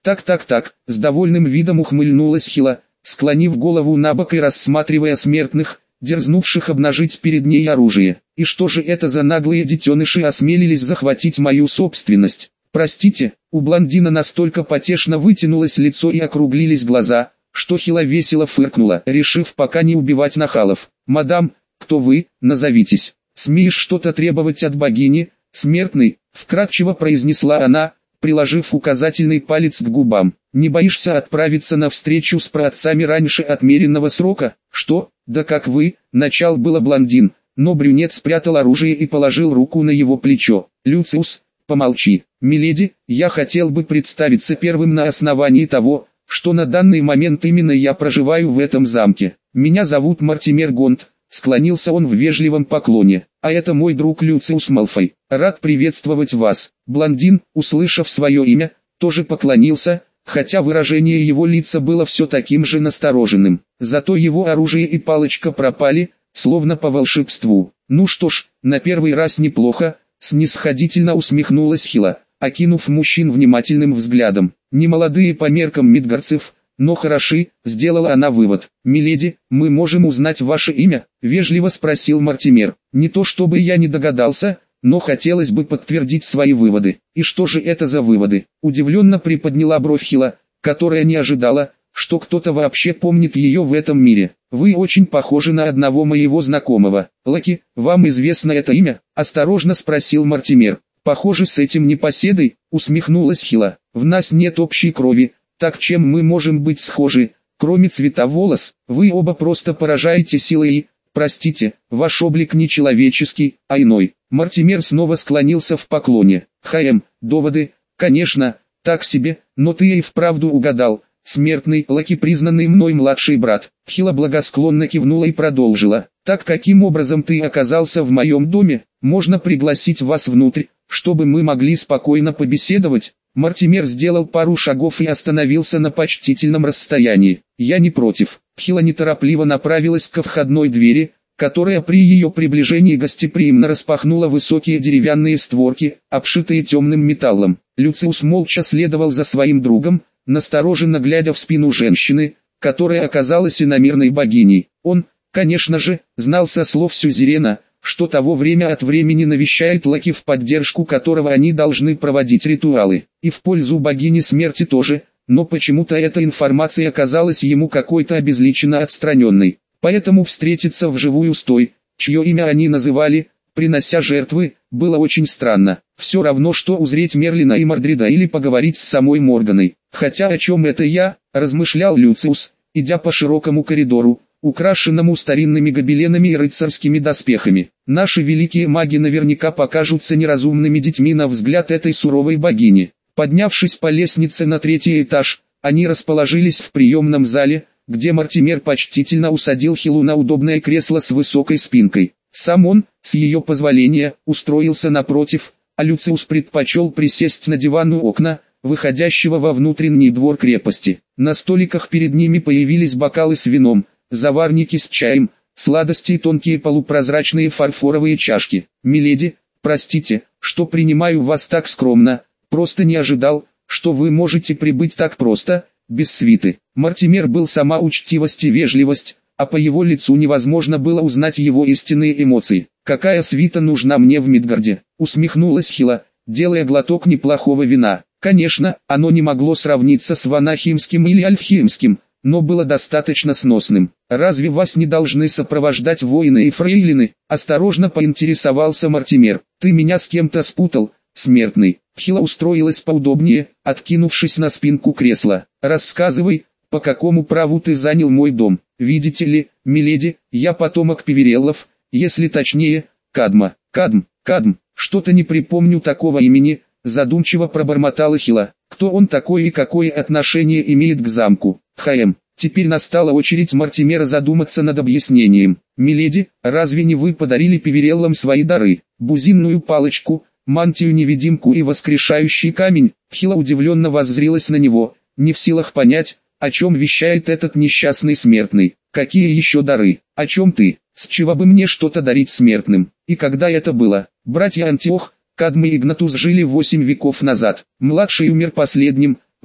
Так, с довольным видом ухмыльнулась Хила, склонив голову набок и рассматривая смертных, дерзнувших обнажить перед ней оружие. И что же это за наглые детеныши осмелились захватить мою собственность? Простите, у блондина настолько потешно вытянулось лицо и округлились глаза, что Хила весело фыркнула, решив пока не убивать нахалов. «Мадам, кто вы, назовитесь. Смеешь что-то требовать от богини, смертный?» — вкратчиво произнесла она, приложив указательный палец к губам. «Не боишься отправиться на встречу с праотцами раньше отмеренного срока?» «Что? Да как вы?» — начал было блондин, но брюнет спрятал оружие и положил руку на его плечо. «Люциус, помолчи. Миледи, я хотел бы представиться первым на основании того, что на данный момент именно я проживаю в этом замке. Меня зовут Мортимер Гонт», — склонился он в вежливом поклоне. «А это мой друг Люциус Малфой. Рад приветствовать вас». Блондин, услышав свое имя, тоже поклонился, хотя выражение его лица было все таким же настороженным. Зато его оружие и палочка пропали, словно по волшебству. «Ну что ж, на первый раз неплохо», — снисходительно усмехнулась Хила, окинув мужчин внимательным взглядом. «Немолодые по меркам мидгарцев, но хороши», — сделала она вывод. «Миледи, мы можем узнать ваше имя?» — вежливо спросил Мортимер. «Не то чтобы я не догадался, но хотелось бы подтвердить свои выводы». «И что же это за выводы?» — удивленно приподняла бровь Хила, которая не ожидала, что кто-то вообще помнит ее в этом мире. «Вы очень похожи на одного моего знакомого. Лаки, вам известно это имя?» — осторожно спросил Мортимер. «Похоже, с этим непоседой», — усмехнулась Хила. «В нас нет общей крови, так чем мы можем быть схожи, кроме цвета волос? Вы оба просто поражаете силой и, простите, ваш облик не человеческий, а иной». Мортимер снова склонился в поклоне. Доводы, конечно, так себе, но ты и вправду угадал. Смертный, Лаки, признанный мной младший брат». Хила благосклонно кивнула и продолжила. «Так каким образом ты оказался в моем доме? Можно пригласить вас внутрь, чтобы мы могли спокойно побеседовать?» Мортимер сделал пару шагов и остановился на почтительном расстоянии. «Я не против». Хила неторопливо направилась ко входной двери, которая при ее приближении гостеприимно распахнула высокие деревянные створки, обшитые темным металлом. Люциус молча следовал за своим другом, настороженно глядя в спину женщины, которая оказалась иномирной богиней. Он, конечно же, знал со слов сюзерена, что того время от времени навещает Лаки, в поддержку которого они должны проводить ритуалы, и в пользу богини смерти тоже, но почему-то эта информация казалась ему какой-то обезличенно отстраненной. Поэтому встретиться вживую с той, чье имя они называли, принося жертвы, было очень странно. Все равно, что узреть Мерлина и Мордрида или поговорить с самой Морганой. «Хотя о чем это я?» – размышлял Люциус, идя по широкому коридору, украшенному старинными гобеленами и рыцарскими доспехами. «Наши великие маги наверняка покажутся неразумными детьми на взгляд этой суровой богини». Поднявшись по лестнице на 3-й этаж, они расположились в приемном зале, где Мортимер почтительно усадил Хилу на удобное кресло с высокой спинкой. Сам он, с ее позволения, устроился напротив, а Люциус предпочел присесть на диван у окна, выходящего во внутренний двор крепости. На столиках перед ними появились бокалы с вином, заварники с чаем, сладости и тонкие полупрозрачные фарфоровые чашки. «Миледи, простите, что принимаю вас так скромно, просто не ожидал, что вы можете прибыть так просто, без свиты». Мортимер был сама учтивость и вежливость, а по его лицу невозможно было узнать его истинные эмоции. «Какая свита нужна мне в Мидгарде?» — усмехнулась Хила, делая глоток неплохого вина. Конечно, оно не могло сравниться с ванахимским или альфхимским, но было достаточно сносным. «Разве вас не должны сопровождать воины и фрейлины?» — осторожно поинтересовался Мортимер. «Ты меня с кем-то спутал, смертный». Хила устроилась поудобнее, откинувшись на спинку кресла. «Рассказывай, по какому праву ты занял мой дом?» «Видите ли, миледи, я потомок Пивереллов, если точнее, Кадма». Кадм, что-то не припомню такого имени», — задумчиво пробормотала Хила. «Кто он такой и какое отношение имеет к замку?» Теперь настала очередь Мортимера задуматься над объяснением. «Миледи, разве не вы подарили Пивереллам свои дары? Бузинную палочку, мантию-невидимку и воскрешающий камень?» Хила удивленно воззрилась на него, не в силах понять, о чем вещает этот несчастный смертный. «Какие еще дары? О чем ты? С чего бы мне что-то дарить смертным? И когда это было?» Братья Антиох, Кадм и Игнатус жили 8 веков назад. Младший умер последним,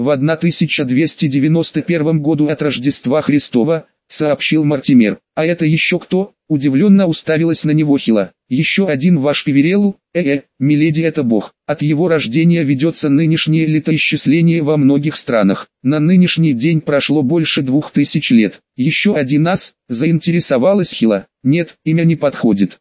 в 1291 году от Рождества Христова, сообщил Мортимер. А это еще кто? Удивленно уставилась на него Хила. Еще один ваш Певерелл? Миледи, это бог. От его рождения ведется нынешнее летоисчисление во многих странах. На нынешний день прошло больше 2000 лет. Еще один ас? Заинтересовалась Хила. Нет, имя не подходит.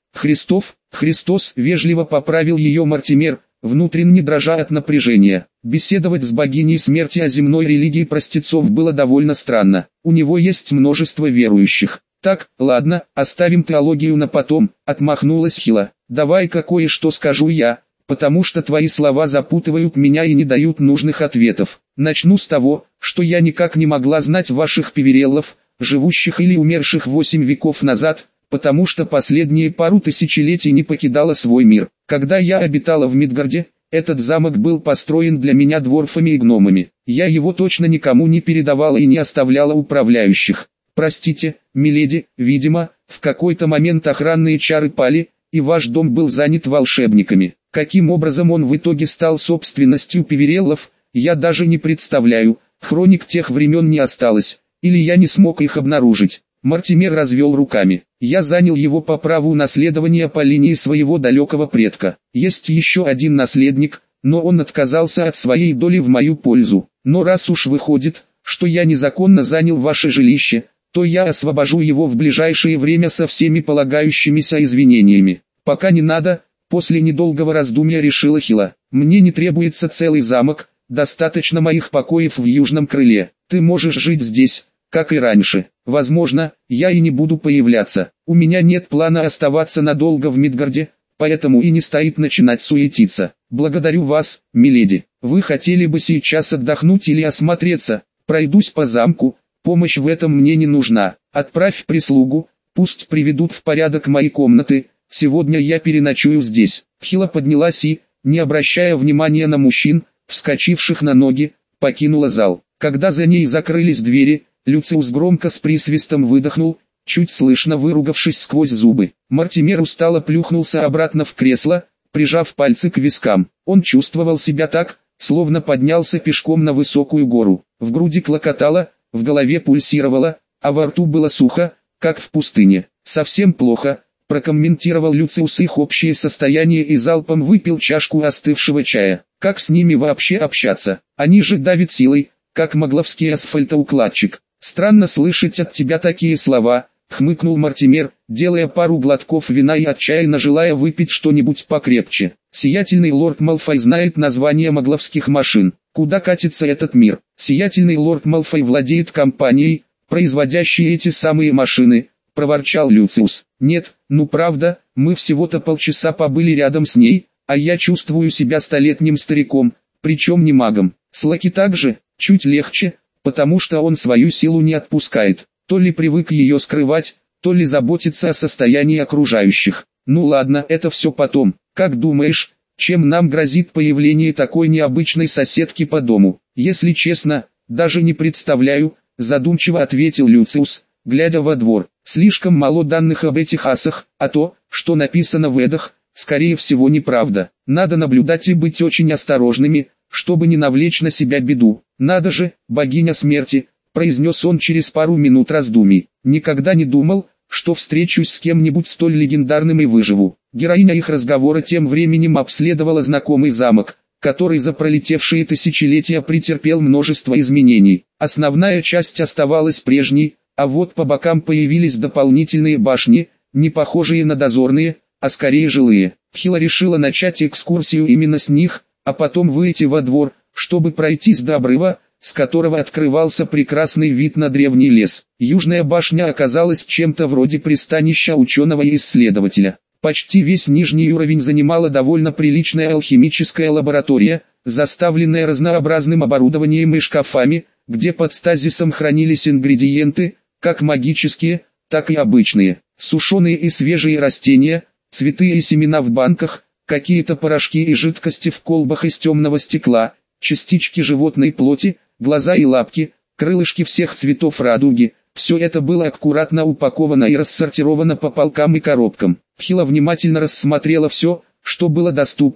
Христос, вежливо поправил ее Мортимер, внутренне дрожа от напряжения. Беседовать с богиней смерти о земной религии простецов было довольно странно. У него есть множество верующих. Так, ладно, оставим теологию на потом, отмахнулась Хила. Давай-ка кое-что скажу я, потому что твои слова запутывают меня и не дают нужных ответов. Начну с того, что я никак не могла знать ваших Певереллов, живущих или умерших 8 веков назад, потому что последние пару тысячелетий не покидала свой мир. Когда я обитала в Мидгарде, этот замок был построен для меня дворфами и гномами. Я его точно никому не передавала и не оставляла управляющих. Простите, миледи, видимо, в какой-то момент охранные чары пали, и ваш дом был занят волшебниками. Каким образом он в итоге стал собственностью Певереллов, я даже не представляю. Хроник тех времен не осталось, или я не смог их обнаружить. Мортимер развел руками. Я занял его по праву наследования по линии своего далекого предка. Есть еще один наследник, но он отказался от своей доли в мою пользу. Но раз уж выходит, что я незаконно занял ваше жилище, то я освобожу его в ближайшее время со всеми полагающимися извинениями. Пока не надо, после недолгого раздумья решила Хила. Мне не требуется целый замок, достаточно моих покоев в южном крыле. Ты можешь жить здесь, как и раньше. Возможно, я и не буду появляться. У меня нет плана оставаться надолго в Мидгарде, поэтому и не стоит начинать суетиться. Благодарю вас, миледи. Вы хотели бы сейчас отдохнуть или осмотреться? Пройдусь по замку. Помощь в этом мне не нужна. Отправь прислугу, пусть приведут в порядок мои комнаты. Сегодня я переночую здесь. Хила поднялась и, не обращая внимания на мужчин, вскочивших на ноги, покинула зал. Когда за ней закрылись двери, Люциус громко с присвистом выдохнул, чуть слышно выругавшись сквозь зубы. Мортимер устало плюхнулся обратно в кресло, прижав пальцы к вискам. Он чувствовал себя так, словно поднялся пешком на высокую гору. В груди клокотало, в голове пульсировало, а во рту было сухо, как в пустыне. «Совсем плохо», – прокомментировал Люциус их общее состояние и залпом выпил чашку остывшего чая. «Как с ними вообще общаться? Они же давят силой, как могловский асфальтоукладчик». «Странно слышать от тебя такие слова», — хмыкнул Мортимер, делая пару глотков вина и отчаянно желая выпить что-нибудь покрепче. «Сиятельный лорд Малфой знает название могловских машин. Куда катится этот мир? Сиятельный лорд Малфой владеет компанией, производящей эти самые машины», — проворчал Люциус. «Нет, ну правда, мы всего-то полчаса побыли рядом с ней, а я чувствую себя столетним стариком, причем не магом. С Лаки также, чуть легче, потому что он свою силу не отпускает, то ли привык ее скрывать, то ли заботиться о состоянии окружающих. Ну ладно, это все потом. Как думаешь, чем нам грозит появление такой необычной соседки по дому? Если честно, даже не представляю, задумчиво ответил Люциус, глядя во двор. Слишком мало данных об этих асах, а то, что написано в эдах, скорее всего неправда. Надо наблюдать и быть очень осторожными, чтобы не навлечь на себя беду. «Надо же, богиня смерти», — произнес он через пару минут раздумий. «Никогда не думал, что встречусь с кем-нибудь столь легендарным и выживу». Героиня их разговора тем временем обследовала знакомый замок, который за пролетевшие тысячелетия претерпел множество изменений. Основная часть оставалась прежней, а вот по бокам появились дополнительные башни, не похожие на дозорные, а скорее жилые. Хила решила начать экскурсию именно с них, а потом выйти во двор, чтобы пройтись до обрыва, с которого открывался прекрасный вид на древний лес. Южная башня оказалась чем-то вроде пристанища ученого и исследователя. Почти весь нижний уровень занимала довольно приличная алхимическая лаборатория, заставленная разнообразным оборудованием и шкафами, где под стазисом хранились ингредиенты, как магические, так и обычные. Сушеные и свежие растения, цветы и семена в банках, какие-то порошки и жидкости в колбах из темного стекла, частички животной плоти, глаза и лапки, крылышки всех цветов радуги. Все это было аккуратно упаковано и рассортировано по полкам и коробкам. Хила внимательно рассмотрела все, что было доступно,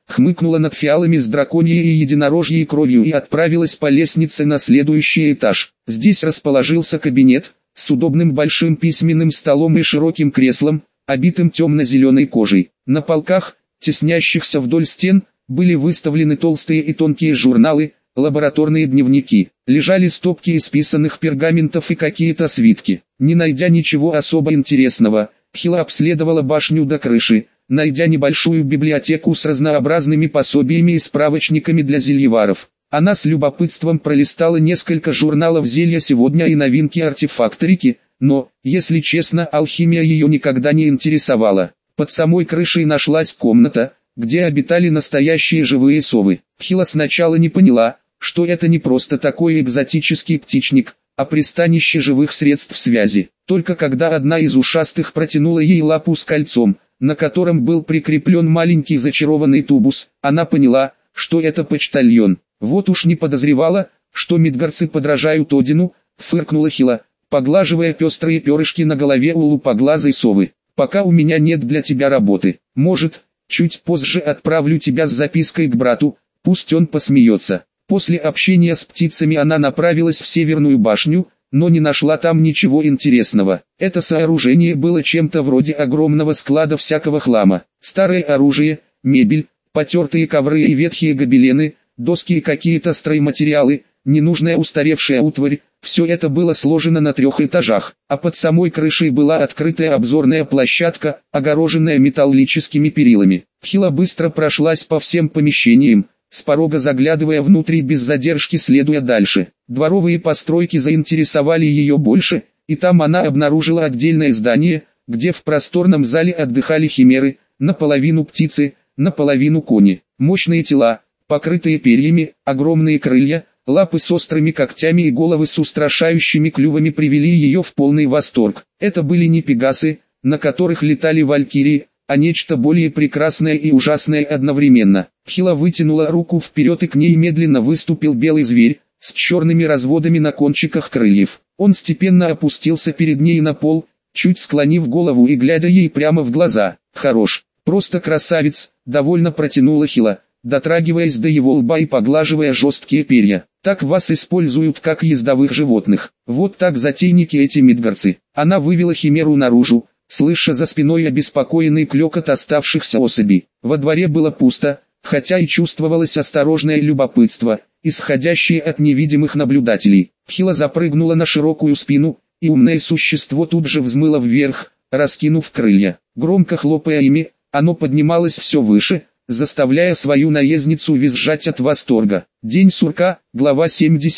хмыкнула над фиалами с драконьей и единорожьей кровью и отправилась по лестнице на следующий этаж. Здесь расположился кабинет, с удобным большим письменным столом и широким креслом, обитым темно-зеленой кожей. На полках, теснящихся вдоль стен, были выставлены толстые и тонкие журналы, лабораторные дневники. Лежали стопки исписанных пергаментов и какие-то свитки. Не найдя ничего особо интересного, Хила обследовала башню до крыши, найдя небольшую библиотеку с разнообразными пособиями и справочниками для зельеваров. Она с любопытством пролистала несколько журналов зелья сегодня и новинки артефакторики, но, если честно, алхимия ее никогда не интересовала. Под самой крышей нашлась комната, где обитали настоящие живые совы. Хила сначала не поняла, что это не просто такой экзотический птичник, а пристанище живых средств связи. Только когда одна из ушастых протянула ей лапу с кольцом, на котором был прикреплен маленький зачарованный тубус, она поняла, что это почтальон. Вот уж не подозревала, что мидгарцы подражают Одину, фыркнула Хила, поглаживая пестрые перышки на голове у лупоглазой совы. Пока у меня нет для тебя работы. Может, чуть позже отправлю тебя с запиской к брату, пусть он посмеется. После общения с птицами она направилась в Северную башню, но не нашла там ничего интересного. Это сооружение было чем-то вроде огромного склада всякого хлама. Старое оружие, мебель, потертые ковры и ветхие гобелены, доски и какие-то стройматериалы, ненужная устаревшая утварь. Все это было сложено на 3 этажах, а под самой крышей была открытая обзорная площадка, огороженная металлическими перилами. Хила быстро прошлась по всем помещениям, с порога заглядывая внутрь и без задержки следуя дальше. Дворовые постройки заинтересовали ее больше, и там она обнаружила отдельное здание, где в просторном зале отдыхали химеры, наполовину птицы, наполовину кони. Мощные тела, покрытые перьями, огромные крылья, лапы с острыми когтями и головы с устрашающими клювами привели ее в полный восторг. Это были не пегасы, на которых летали валькирии, а нечто более прекрасное и ужасное одновременно. Хила вытянула руку вперед, и к ней медленно выступил белый зверь, с черными разводами на кончиках крыльев. Он степенно опустился перед ней на пол, чуть склонив голову и глядя ей прямо в глаза. «Хорош, просто красавец», — довольно протянула Хила, дотрагиваясь до его лба и поглаживая жесткие перья. «Так вас используют как ездовых животных. Вот так затейники эти мидгарцы». Она вывела химеру наружу, слыша за спиной обеспокоенный клёкот оставшихся особей. Во дворе было пусто, хотя и чувствовалось осторожное любопытство, исходящее от невидимых наблюдателей. Хила запрыгнула на широкую спину, и умное существо тут же взмыло вверх, раскинув крылья. Громко хлопая ими, оно поднималось все выше, заставляя свою наездницу визжать от восторга. День сурка, глава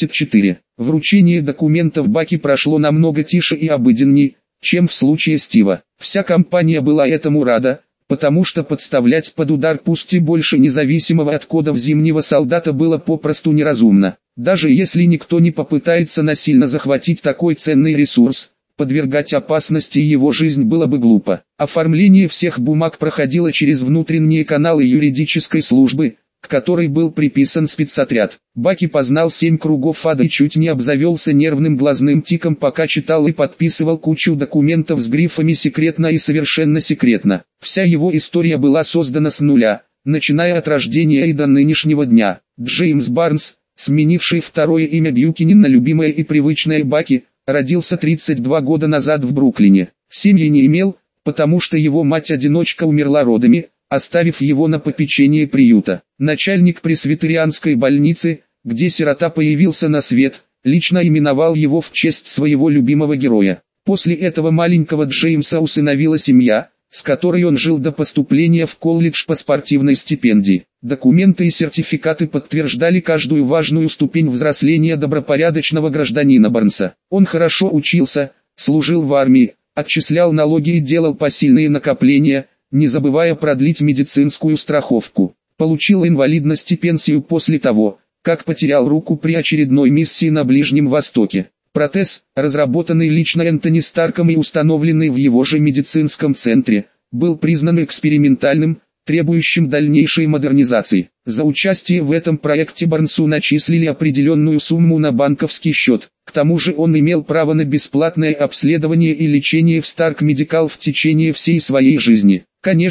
74. Вручение документов Баки прошло намного тише и обыденней, чем в случае Стива. Вся компания была этому рада, потому что подставлять под удар пусть и больше независимого от кодов зимнего солдата было попросту неразумно. Даже если никто не попытается насильно захватить такой ценный ресурс, подвергать опасности его жизнь было бы глупо. Оформление всех бумаг проходило через внутренние каналы юридической службы, к которой был приписан спецотряд. Баки познал 7 кругов ада и чуть не обзавелся нервным глазным тиком, пока читал и подписывал кучу документов с грифами «секретно» и «совершенно секретно». Вся его история была создана с нуля, начиная от рождения и до нынешнего дня. Джеймс Барнс, сменивший второе имя Бьюкинин на любимое и привычное Баки, родился 32 года назад в Бруклине. Семьи не имел, потому что его мать-одиночка умерла родами, оставив его на попечение приюта. Начальник пресвитерианской больницы, где сирота появился на свет, лично именовал его в честь своего любимого героя. После этого маленького Джеймса усыновила семья, с которой он жил до поступления в колледж по спортивной стипендии. Документы и сертификаты подтверждали каждую важную ступень взросления добропорядочного гражданина Барнса. Он хорошо учился, служил в армии, отчислял налоги и делал посильные накопления, не забывая продлить медицинскую страховку. Получил инвалидность и пенсию после того, как потерял руку при очередной миссии на Ближнем Востоке. Протез, разработанный лично Энтони Старком и установленный в его же медицинском центре, был признан экспериментальным, требующим дальнейшей модернизации. За участие в этом проекте Барнсу начислили определенную сумму на банковский счет. К тому же он имел право на бесплатное обследование и лечение в Старк Медикал в течение всей своей жизни. Конечно,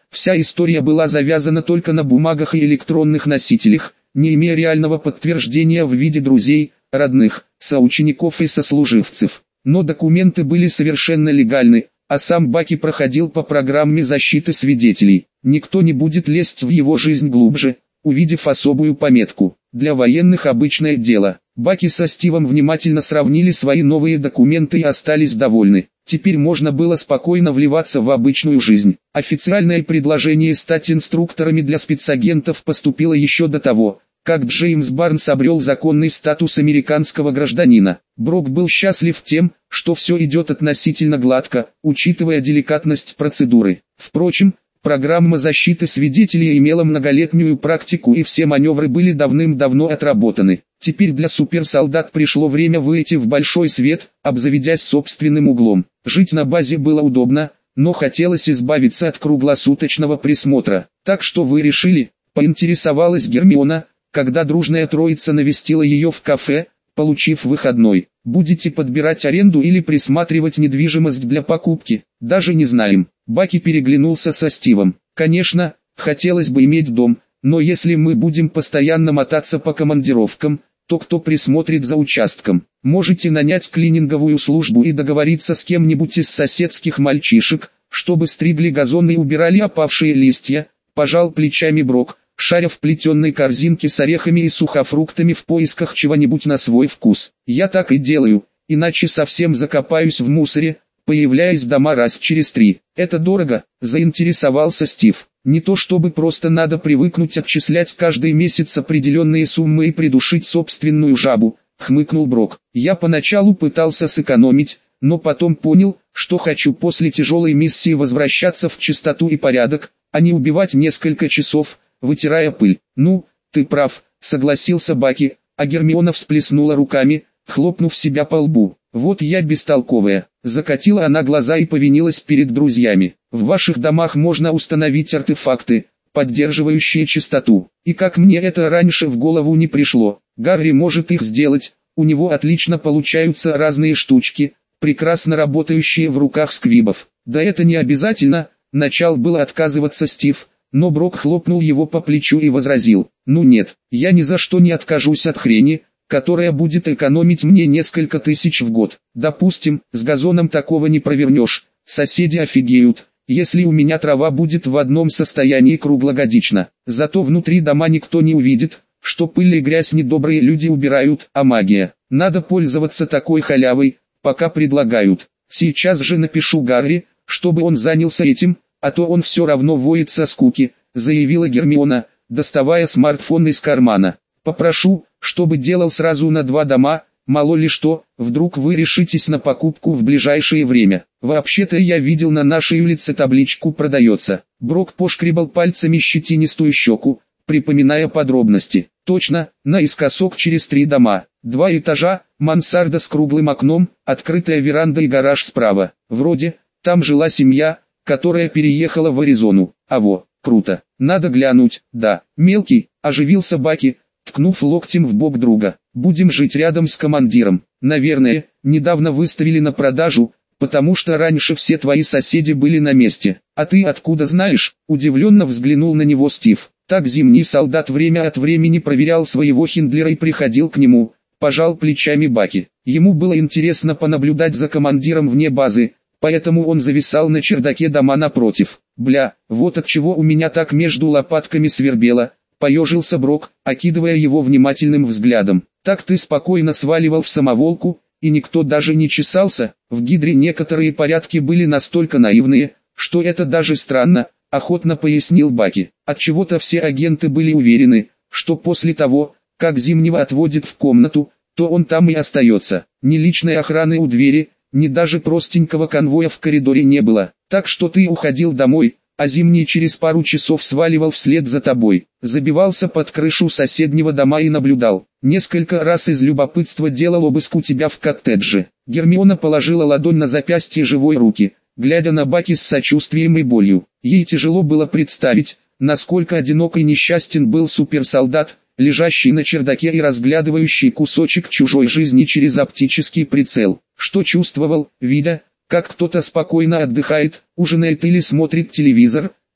Вся история была завязана только на бумагах и электронных носителях, не имея реального подтверждения в виде друзей, родных, соучеников и сослуживцев. Но документы были совершенно легальны, а сам Баки проходил по программе защиты свидетелей. Никто не будет лезть в его жизнь глубже, увидев особую пометку. Для военных обычное дело. Баки со Стивом внимательно сравнили свои новые документы и остались довольны. Теперь можно было спокойно вливаться в обычную жизнь. Официальное предложение стать инструкторами для спецагентов поступило еще до того, как Джеймс Барнс обрел законный статус американского гражданина. Брок был счастлив тем, что все идет относительно гладко, учитывая деликатность процедуры. Впрочем, программа защиты свидетелей имела многолетнюю практику и все маневры были давным-давно отработаны. Теперь для суперсолдат пришло время выйти в большой свет, обзаведясь собственным углом. Жить на базе было удобно, но хотелось избавиться от круглосуточного присмотра. «Так что вы решили?» – поинтересовалась Гермиона, когда дружная троица навестила ее в кафе, получив выходной. «Будете подбирать аренду или присматривать недвижимость для покупки?» «Даже не знаем». Баки переглянулся со Стивом. «Конечно, хотелось бы иметь дом, но если мы будем постоянно мотаться по командировкам, то кто присмотрит за участком? Можете нанять клининговую службу и договориться с кем-нибудь из соседских мальчишек, чтобы стригли газон и убирали опавшие листья», пожал плечами Брок, шаря в плетеной корзинке с орехами и сухофруктами в поисках чего-нибудь на свой вкус. «Я так и делаю, иначе совсем закопаюсь в мусоре, появляясь дома раз через 3. «Это дорого?» – заинтересовался Стив. «Не то чтобы просто надо привыкнуть отчислять каждый месяц определенные суммы и придушить собственную жабу», – хмыкнул Брок. «Я поначалу пытался сэкономить, но потом понял, что хочу после тяжелой миссии возвращаться в чистоту и порядок, а не убивать несколько часов, вытирая пыль». «Ну, ты прав», — согласился Баки, а Гермиона всплеснула руками, хлопнув себя по лбу. «Вот я бестолковая». Закатила она глаза и повинилась перед друзьями. «В ваших домах можно установить артефакты, поддерживающие чистоту. И как мне это раньше в голову не пришло, Гарри может их сделать, у него отлично получаются разные штучки, прекрасно работающие в руках сквибов». «Да это не обязательно», — начал было отказываться Стив, но Брок хлопнул его по плечу и возразил: «Ну нет, я ни за что не откажусь от хрени, которая будет экономить мне несколько тысяч в год. Допустим, с газоном такого не провернешь, соседи офигеют, если у меня трава будет в одном состоянии круглогодично. Зато внутри дома никто не увидит, что пыль и грязь недобрые люди убирают, а магия. Надо пользоваться такой халявой, пока предлагают. Сейчас же напишу Гарри, чтобы он занялся этим, а то он все равно воет со скуки», — заявила Гермиона, доставая смартфон из кармана. «Попрошу, чтобы делал сразу на 2 дома, мало ли что, вдруг вы решитесь на покупку в ближайшее время. Вообще-то я видел на нашей улице табличку «Продается». Брок пошкребал пальцами щетинистую щеку, припоминая подробности. «Точно, наискосок через 3 дома, 2 этажа, мансарда с круглым окном, открытая веранда и гараж справа. Вроде, там жила семья, которая переехала в Аризону. Аво, круто, надо глянуть». «Да, мелкий», — оживился Баки, ткнув локтем в бок друга. «Будем жить рядом с командиром. Наверное, недавно выставили на продажу, потому что раньше все твои соседи были на месте. А ты откуда знаешь?» — удивленно взглянул на него Стив. «Так зимний солдат время от времени проверял своего Хиндлера и приходил к нему», — пожал плечами Баки. Ему было интересно понаблюдать за командиром вне базы, поэтому он зависал на чердаке дома напротив. «Бля, вот от чего у меня так между лопатками свербело», — поежился Брок, окидывая его внимательным взглядом. «Так ты спокойно сваливал в самоволку, и никто даже не чесался?» В Гидре некоторые порядки были настолько наивные, что это даже странно, охотно пояснил Баки. Отчего-то все агенты были уверены, что после того, как Зимнего отводит в комнату, то он там и остается. Ни личной охраны у двери, ни даже простенького конвоя в коридоре не было. Так что ты уходил домой, а Зимний через пару часов сваливал вслед за тобой. Забивался под крышу соседнего дома и наблюдал. Несколько раз из любопытства делал обыск у тебя в коттедже». Гермиона положила ладонь на запястье живой руки, глядя на Баки с сочувствием и болью. Ей тяжело было представить, насколько одинок и несчастен был суперсолдат, лежащий на чердаке и разглядывающий кусочек чужой жизни через оптический прицел. Что чувствовал, видя, как кто-то спокойно отдыхает, ужинает или смотрит телевизор,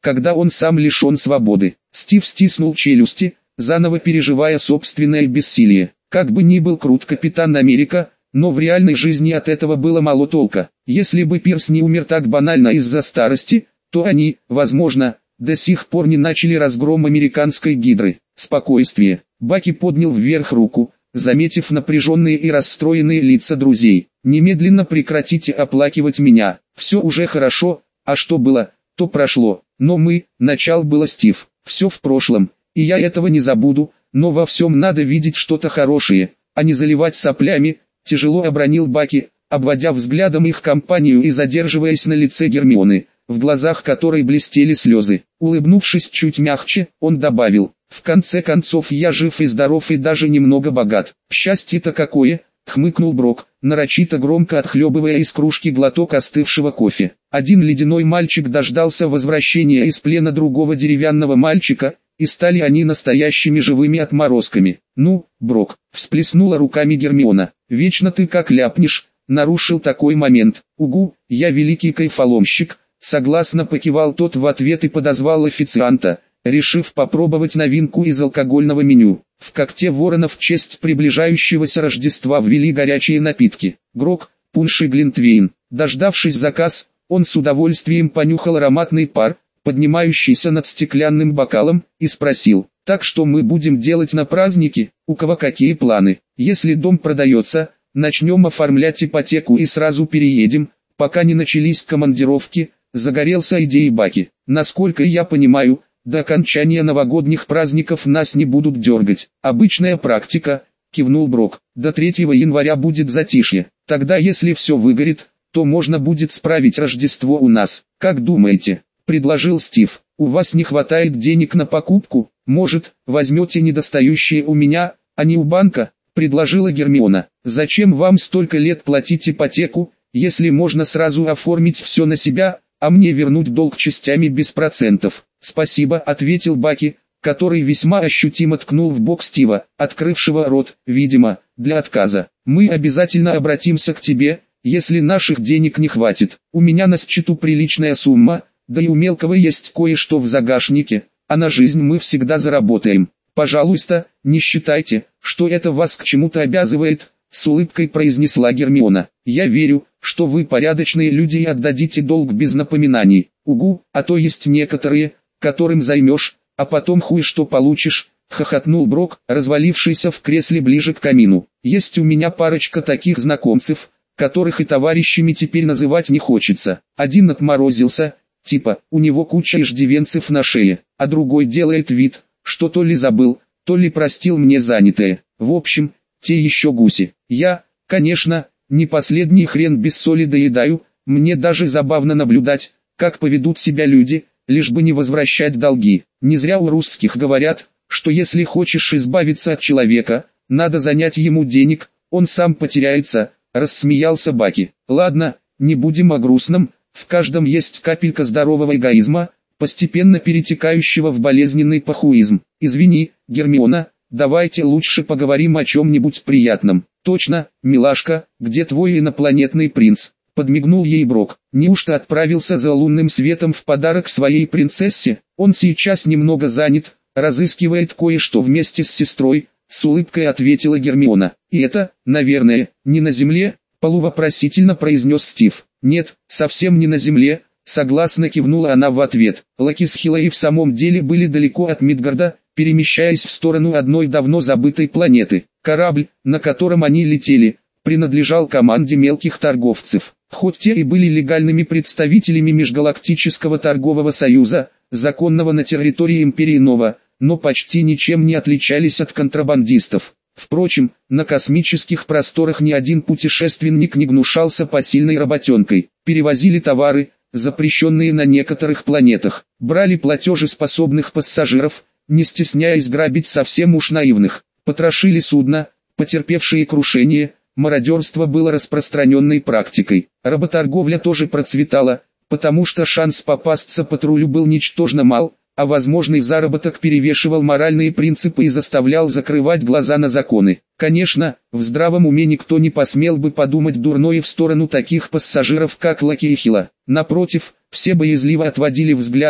когда он сам лишен свободы. Стив стиснул челюсти, заново переживая собственное бессилие. Как бы ни был крут Капитан Америка, но в реальной жизни от этого было мало толка. Если бы Пирс не умер так банально из-за старости, то они, возможно, до сих пор не начали разгром американской гидры. Спокойствие. Баки поднял вверх руку, заметив напряженные и расстроенные лица друзей. «Немедленно прекратите оплакивать меня. Все уже хорошо, а что было, то прошло. Но начал было Стив. Все в прошлом, и я этого не забуду, но во всем надо видеть что-то хорошее, а не заливать соплями», тяжело обронил Баки, обводя взглядом их компанию и задерживаясь на лице Гермионы, в глазах которой блестели слезы. Улыбнувшись чуть мягче, он добавил: «В конце концов я жив и здоров и даже немного богат». «Счастье-то какое!» — хмыкнул Брок, нарочито громко отхлебывая из кружки глоток остывшего кофе. Один ледяной мальчик дождался возвращения из плена другого деревянного мальчика, и стали они настоящими живыми отморозками. «Ну, Брок», — всплеснула руками Гермиона, — «вечно ты как ляпнешь», — нарушил такой момент. «Угу, я великий кайфоломщик», — согласно покивал тот в ответ и подозвал официанта, решив попробовать новинку из алкогольного меню. В когте ворона в честь приближающегося Рождества ввели горячие напитки: грог, пунш и глинтвейн. Дождавшись заказ, он с удовольствием понюхал ароматный пар, поднимающийся над стеклянным бокалом, и спросил: «Так что мы будем делать на празднике? У кого какие планы? Если дом продается, начнем оформлять ипотеку и сразу переедем, пока не начались командировки», загорелся идеей Баки. «Насколько я понимаю, до окончания новогодних праздников нас не будут дергать. Обычная практика», кивнул Брок. «До 3 января будет затишье. Тогда если все выгорит, то можно будет справить Рождество у нас. Как думаете?» предложил Стив. «У вас не хватает денег на покупку? Может, возьмете недостающие у меня, а не у банка?» предложила Гермиона. «Зачем вам столько лет платить ипотеку, если можно сразу оформить все на себя, а мне вернуть долг частями без процентов?» «Спасибо», — ответил Баки, который весьма ощутимо ткнул в бок Стива, открывшего рот, видимо, для отказа. «Мы обязательно обратимся к тебе, если наших денег не хватит. У меня на счету приличная сумма, да и у мелкого есть кое-что в загашнике, а на жизнь мы всегда заработаем. Пожалуйста, не считайте, что это вас к чему-то обязывает», — с улыбкой произнесла Гермиона. «Я верю, что вы порядочные люди и отдадите долг без напоминаний. Угу, а то есть некоторые, которым займешь, а потом хуй что получишь», — хохотнул Брок, развалившийся в кресле ближе к камину. «Есть у меня парочка таких знакомцев, которых и товарищами теперь называть не хочется. Один отморозился, типа, у него куча иждивенцев на шее, а другой делает вид, что то ли забыл, то ли простил мне занятое. В общем, те еще гуси. Я, конечно, не последний хрен без соли доедаю, мне даже забавно наблюдать, как поведут себя люди, лишь бы не возвращать долги. Не зря у русских говорят, что если хочешь избавиться от человека, надо занять ему денег, он сам потеряется», — рассмеялся Баки. «Ладно, не будем о грустном, в каждом есть капелька здорового эгоизма, постепенно перетекающего в болезненный похуизм. Извини, Гермиона, давайте лучше поговорим о чем-нибудь приятном». «Точно, милашка, где твой инопланетный принц?» подмигнул ей Брок. «Неужто отправился за лунным светом в подарок своей принцессе? Он сейчас немного занят, разыскивает кое-что вместе с сестрой», с улыбкой ответила Гермиона. «И это, наверное, не на земле?» полувопросительно произнес Стив. «Нет, совсем не на земле», согласно кивнула она в ответ. Лаки с Хилой в самом деле были далеко от Мидгарда, перемещаясь в сторону одной давно забытой планеты. Корабль, на котором они летели, принадлежал команде мелких торговцев. Хоть те и были легальными представителями Межгалактического торгового союза, законного на территории Империи Нова, но почти ничем не отличались от контрабандистов. Впрочем, на космических просторах ни один путешественник не гнушался посильной работенкой. Перевозили товары, запрещенные на некоторых планетах, брали платежеспособных пассажиров, не стесняясь грабить совсем уж наивных, потрошили судна, потерпевшие крушение. Мародерство было распространенной практикой. Работорговля тоже процветала, потому что шанс попасться патрулю был ничтожно мал, а возможный заработок перевешивал моральные принципы и заставлял закрывать глаза на законы. Конечно, в здравом уме никто не посмел бы подумать дурное в сторону таких пассажиров, как Лаки и Хила. Напротив, все боязливо отводили взгляды,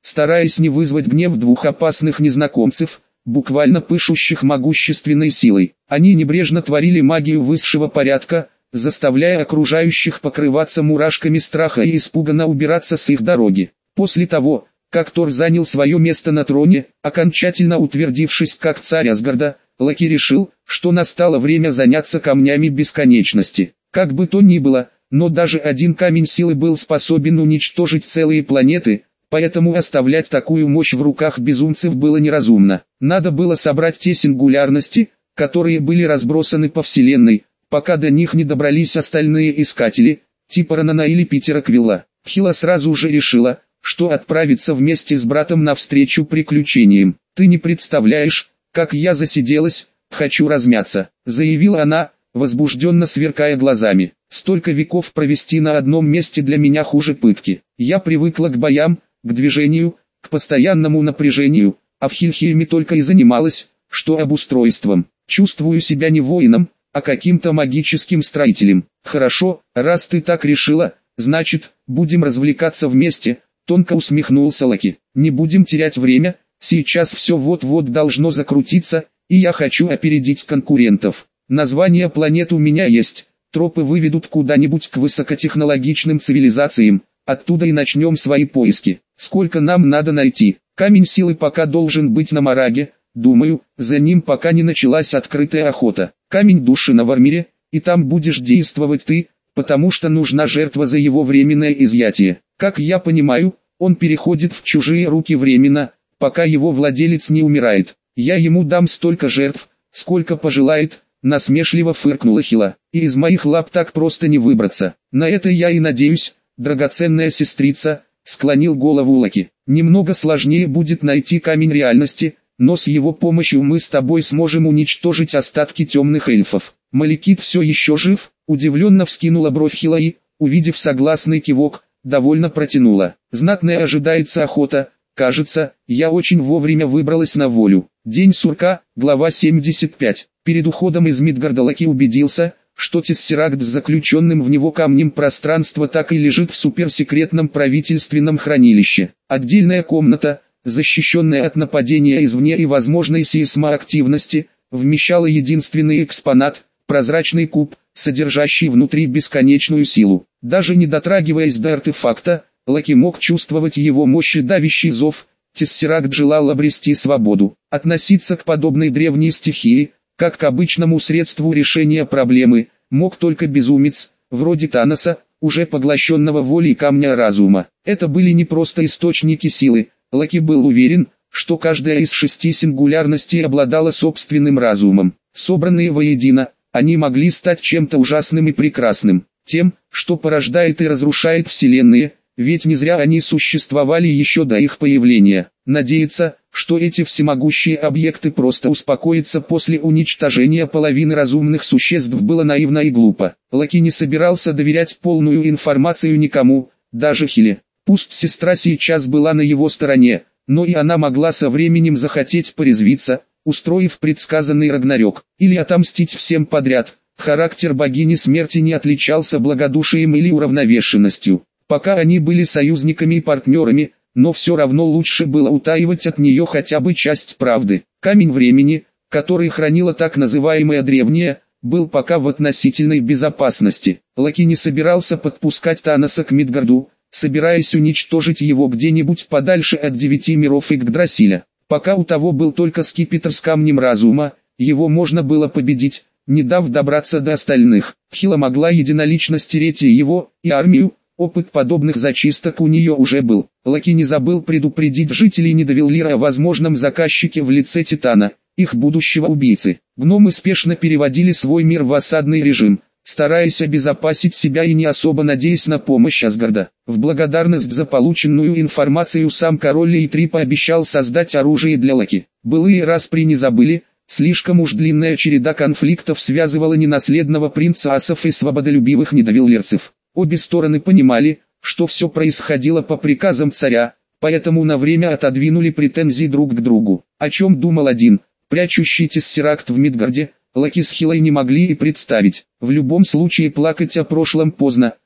стараясь не вызвать гнев двух опасных незнакомцев, буквально пышущих могущественной силой. Они небрежно творили магию высшего порядка, заставляя окружающих покрываться мурашками страха и испуганно убираться с их дороги. После того, как Тор занял свое место на троне, окончательно утвердившись как царь Асгарда, Локи решил, что настало время заняться камнями бесконечности. Как бы то ни было, но даже один камень силы был способен уничтожить целые планеты, поэтому оставлять такую мощь в руках безумцев было неразумно. Надо было собрать те сингулярности, которые были разбросаны по вселенной, пока до них не добрались остальные искатели, типа Ронана или Питера Квилла. Хила сразу же решила, что отправится вместе с братом навстречу приключениям. «Ты не представляешь, как я засиделась, хочу размяться», — заявила она, возбужденно сверкая глазами. «Столько веков провести на одном месте для меня хуже пытки. Я привыкла к боям, к движению, к постоянному напряжению, а в Хильхейме только и занималась, что обустройством. Чувствую себя не воином, а каким-то магическим строителем». «Хорошо, раз ты так решила, значит, будем развлекаться вместе», — тонко усмехнулся Локи. «Не будем терять время, сейчас все вот-вот должно закрутиться, и я хочу опередить конкурентов. Название планет у меня есть, тропы выведут куда-нибудь к высокотехнологичным цивилизациям, оттуда и начнем свои поиски. Сколько нам надо найти? Камень силы пока должен быть на Мараге, думаю, за ним пока не началась открытая охота. Камень души на Вармире, и там будешь действовать ты, потому что нужна жертва за его временное изъятие. Как я понимаю, он переходит в чужие руки временно, пока его владелец не умирает. Я ему дам столько жертв, сколько пожелает», — насмешливо фыркнула Хила. «И из моих лап так просто не выбраться. На это я и надеюсь, драгоценная сестрица», — склонил голову Локи. «Немного сложнее будет найти камень реальности, но с его помощью мы с тобой сможем уничтожить остатки темных эльфов». «Малekith все еще жив?» — удивленно вскинула бровь Хила и, увидев согласный кивок, довольно протянула. «Знатная ожидается охота. Кажется, я очень вовремя выбралась на волю». День сурка, глава 75. Перед уходом из Мидгарда Локи убедился, что тессеракт с заключенным в него камнем пространства так и лежит в суперсекретном правительственном хранилище. Отдельная комната, защищенная от нападения извне и возможной сейсмоактивности, вмещала единственный экспонат – прозрачный куб, содержащий внутри бесконечную силу. Даже не дотрагиваясь до артефакта, Локи мог чувствовать его мощь и давящий зов. Тессеракт желал обрести свободу, относиться к подобной древней стихии, как к обычному средству решения проблемы, мог только безумец, вроде Таноса, уже поглощенного волей камня разума. Это были не просто источники силы, Локи был уверен, что каждая из 6 сингулярностей обладала собственным разумом. Собранные воедино, они могли стать чем-то ужасным и прекрасным, тем, что порождает и разрушает вселенные, ведь не зря они существовали еще до их появления. Надеяться, что эти всемогущие объекты просто успокоятся после уничтожения половины разумных существ, было наивно и глупо. Локи не собирался доверять полную информацию никому, даже Хиле. Пусть сестра сейчас была на его стороне, но и она могла со временем захотеть порезвиться, устроив предсказанный Рагнарёк, или отомстить всем подряд. Характер богини смерти не отличался благодушием или уравновешенностью. Пока они были союзниками и партнерами, но все равно лучше было утаивать от нее хотя бы часть правды. Камень времени, который хранила так называемая древняя, был пока в относительной безопасности. Локи не собирался подпускать Таноса к Мидгарду, собираясь уничтожить его где-нибудь подальше от 9 миров и Игдрасиля. Пока у того был только скипетр с камнем разума, его можно было победить, не дав добраться до остальных. Хила могла единолично стереть и его, и армию. Опыт подобных зачисток у нее уже был. Локи не забыл предупредить жителей Нидовеллира о возможном заказчике в лице Титана, их будущего убийцы. Гномы спешно переводили свой мир в осадный режим, стараясь обезопасить себя и не особо надеясь на помощь Асгарда. В благодарность за полученную информацию сам король Лейтри пообещал создать оружие для Локи. Былые распри не забыли, слишком уж длинная череда конфликтов связывала ненаследного принца Асов и свободолюбивых нидовеллирцев. Обе стороны понимали, что все происходило по приказам царя, поэтому на время отодвинули претензии друг к другу. О чем думал один, прячущий тессеракт в Мидгарде, Локи с Хилой не могли и представить. В любом случае плакать о прошлом поздно,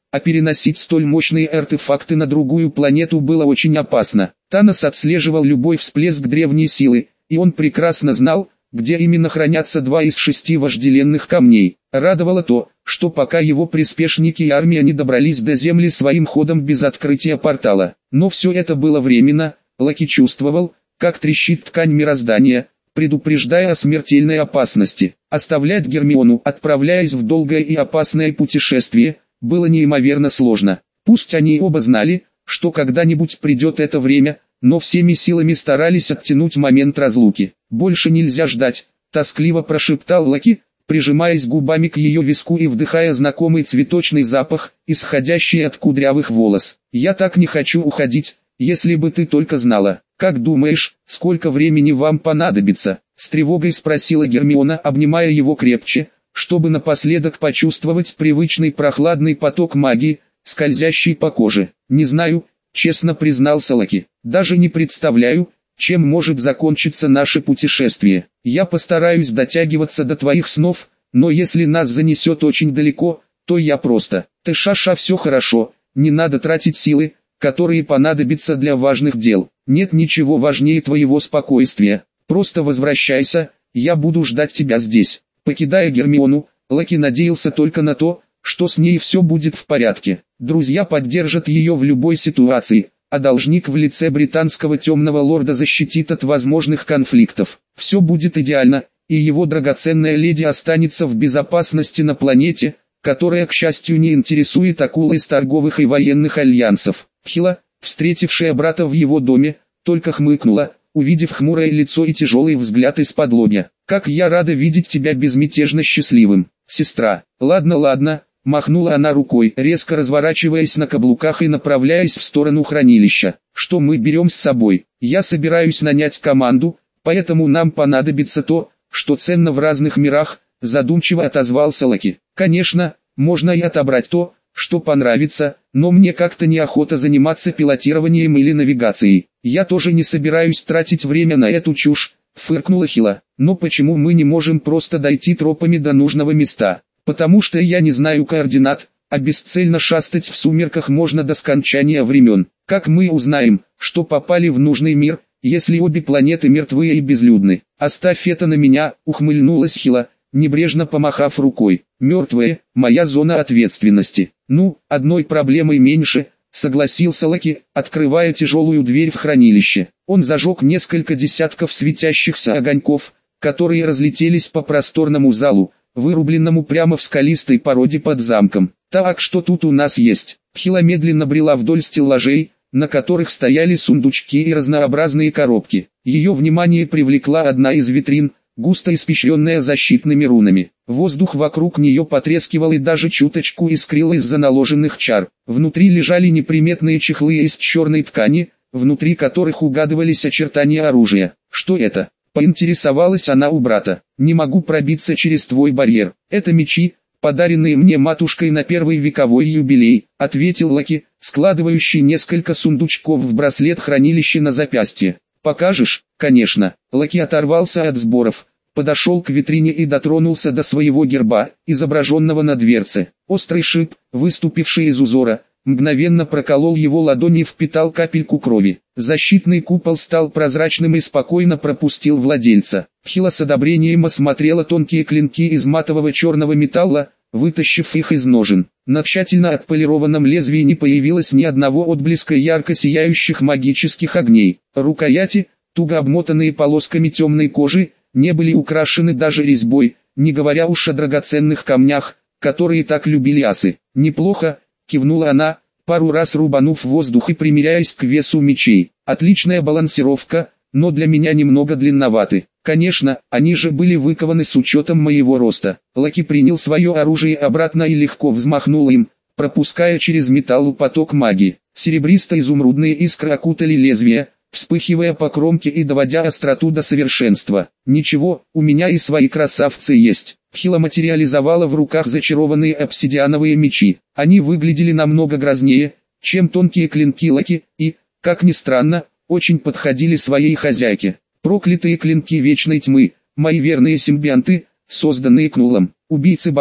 а переносить столь мощные артефакты на другую планету было очень опасно. Танос отслеживал любой всплеск древней силы, и он прекрасно знал, где именно хранятся 2 из 6 вожделенных камней. Радовало то, что пока его приспешники и армия не добрались до Земли своим ходом без открытия портала. Но все это было временно. Локи чувствовал, как трещит ткань мироздания, предупреждая о смертельной опасности. Оставлять Гермиону, отправляясь в долгое и опасное путешествие, было неимоверно сложно. Пусть они оба знали, что когда-нибудь придет это время, но всеми силами старались оттянуть момент разлуки. «Больше нельзя ждать», — тоскливо прошептал Локи, прижимаясь губами к ее виску и вдыхая знакомый цветочный запах, исходящий от кудрявых волос. «Я так не хочу уходить, если бы ты только знала. Как думаешь, сколько времени вам понадобится?» — с тревогой спросила Гермиона, обнимая его крепче, чтобы напоследок почувствовать привычный прохладный поток магии, скользящий по коже. «Не знаю», — честно признался Локи. «Даже не представляю, чем может закончиться наше путешествие. Я постараюсь дотягиваться до твоих снов, но если нас занесет очень далеко, то я просто... Ты-ша-ша, все хорошо, не надо тратить силы, которые понадобятся для важных дел. Нет ничего важнее твоего спокойствия. Просто возвращайся, я буду ждать тебя здесь». Покидая Гермиону, Локи надеялся только на то, что с ней все будет в порядке. Друзья поддержат ее в любой ситуации, а должник в лице британского темного лорда защитит от возможных конфликтов. Все будет идеально, и его драгоценная леди останется в безопасности на планете, которая, к счастью, не интересует акул из торговых и военных альянсов. Хила, встретившая брата в его доме, только хмыкнула, увидев хмурое лицо и тяжелый взгляд из-под лобья. «Как я рада видеть тебя безмятежно счастливым, сестра». «Ладно, ладно», — махнула она рукой, резко разворачиваясь на каблуках и направляясь в сторону хранилища. «Что мы берем с собой? Я собираюсь нанять команду, поэтому нам понадобится то, что ценно в разных мирах», — задумчиво отозвался Локи. «Конечно, можно и отобрать то, что понравится, но мне как-то неохота заниматься пилотированием или навигацией. Я тоже не собираюсь тратить время на эту чушь», — фыркнула Хила. «Но почему мы не можем просто дойти тропами до нужного места? Потому что я не знаю координат, а бесцельно шастать в сумерках можно до скончания времен. Как мы узнаем, что попали в нужный мир, если обе планеты мертвые и безлюдны?» «Оставь это на меня», — ухмыльнулась Хила, небрежно помахав рукой. «Мертвые — моя зона ответственности». «Ну, одной проблемой меньше», — согласился Локи, открывая тяжелую дверь в хранилище. Он зажег несколько десятков светящихся огоньков, которые разлетелись по просторному залу, вырубленному прямо в скалистой породе под замком. «Так, что тут у нас есть?» Хила медленно брела вдоль стеллажей, на которых стояли сундучки и разнообразные коробки. Ее внимание привлекла одна из витрин, густо испещренная защитными рунами. Воздух вокруг нее потрескивал и даже чуточку искрил из-за наложенных чар. Внутри лежали неприметные чехлы из черной ткани, внутри которых угадывались очертания оружия. «Что это?» — поинтересовалась она у брата. «Не могу пробиться через твой барьер. Это мечи, подаренные мне матушкой на первый вековой юбилей», — ответил Локи, складывающий несколько сундучков в браслет хранилища на запястье. «Покажешь?» «Конечно». Локи оторвался от сборов, подошел к витрине и дотронулся до своего герба, изображенного на дверце. Острый шип, выступивший из узора, мгновенно проколол его ладони и впитал капельку крови. Защитный купол стал прозрачным и спокойно пропустил владельца. Хила с одобрением осмотрела тонкие клинки из матового черного металла, вытащив их из ножен. На тщательно отполированном лезвии не появилось ни одного отблеска ярко сияющих магических огней. Рукояти, туго обмотанные полосками темной кожи, не были украшены даже резьбой, не говоря уж о драгоценных камнях, которые так любили асы. «Неплохо», — кивнула она, пару раз рубанув воздух и примеряясь к весу мечей. «Отличная балансировка, но для меня немного длинноваты. Конечно, они же были выкованы с учетом моего роста». Локи принял свое оружие обратно и легко взмахнул им, пропуская через металл поток магии. Серебристо-изумрудные искры окутали лезвие, вспыхивая по кромке и доводя остроту до совершенства. «Ничего, у меня и свои красавцы есть». Хила материализовала в руках зачарованные обсидиановые мечи. Они выглядели намного грознее, чем тонкие клинки Локи, и, как ни странно, очень подходили своей хозяйке. «Проклятые клинки вечной тьмы, мои верные симбионты, созданные Кнулом, убийцы богов»,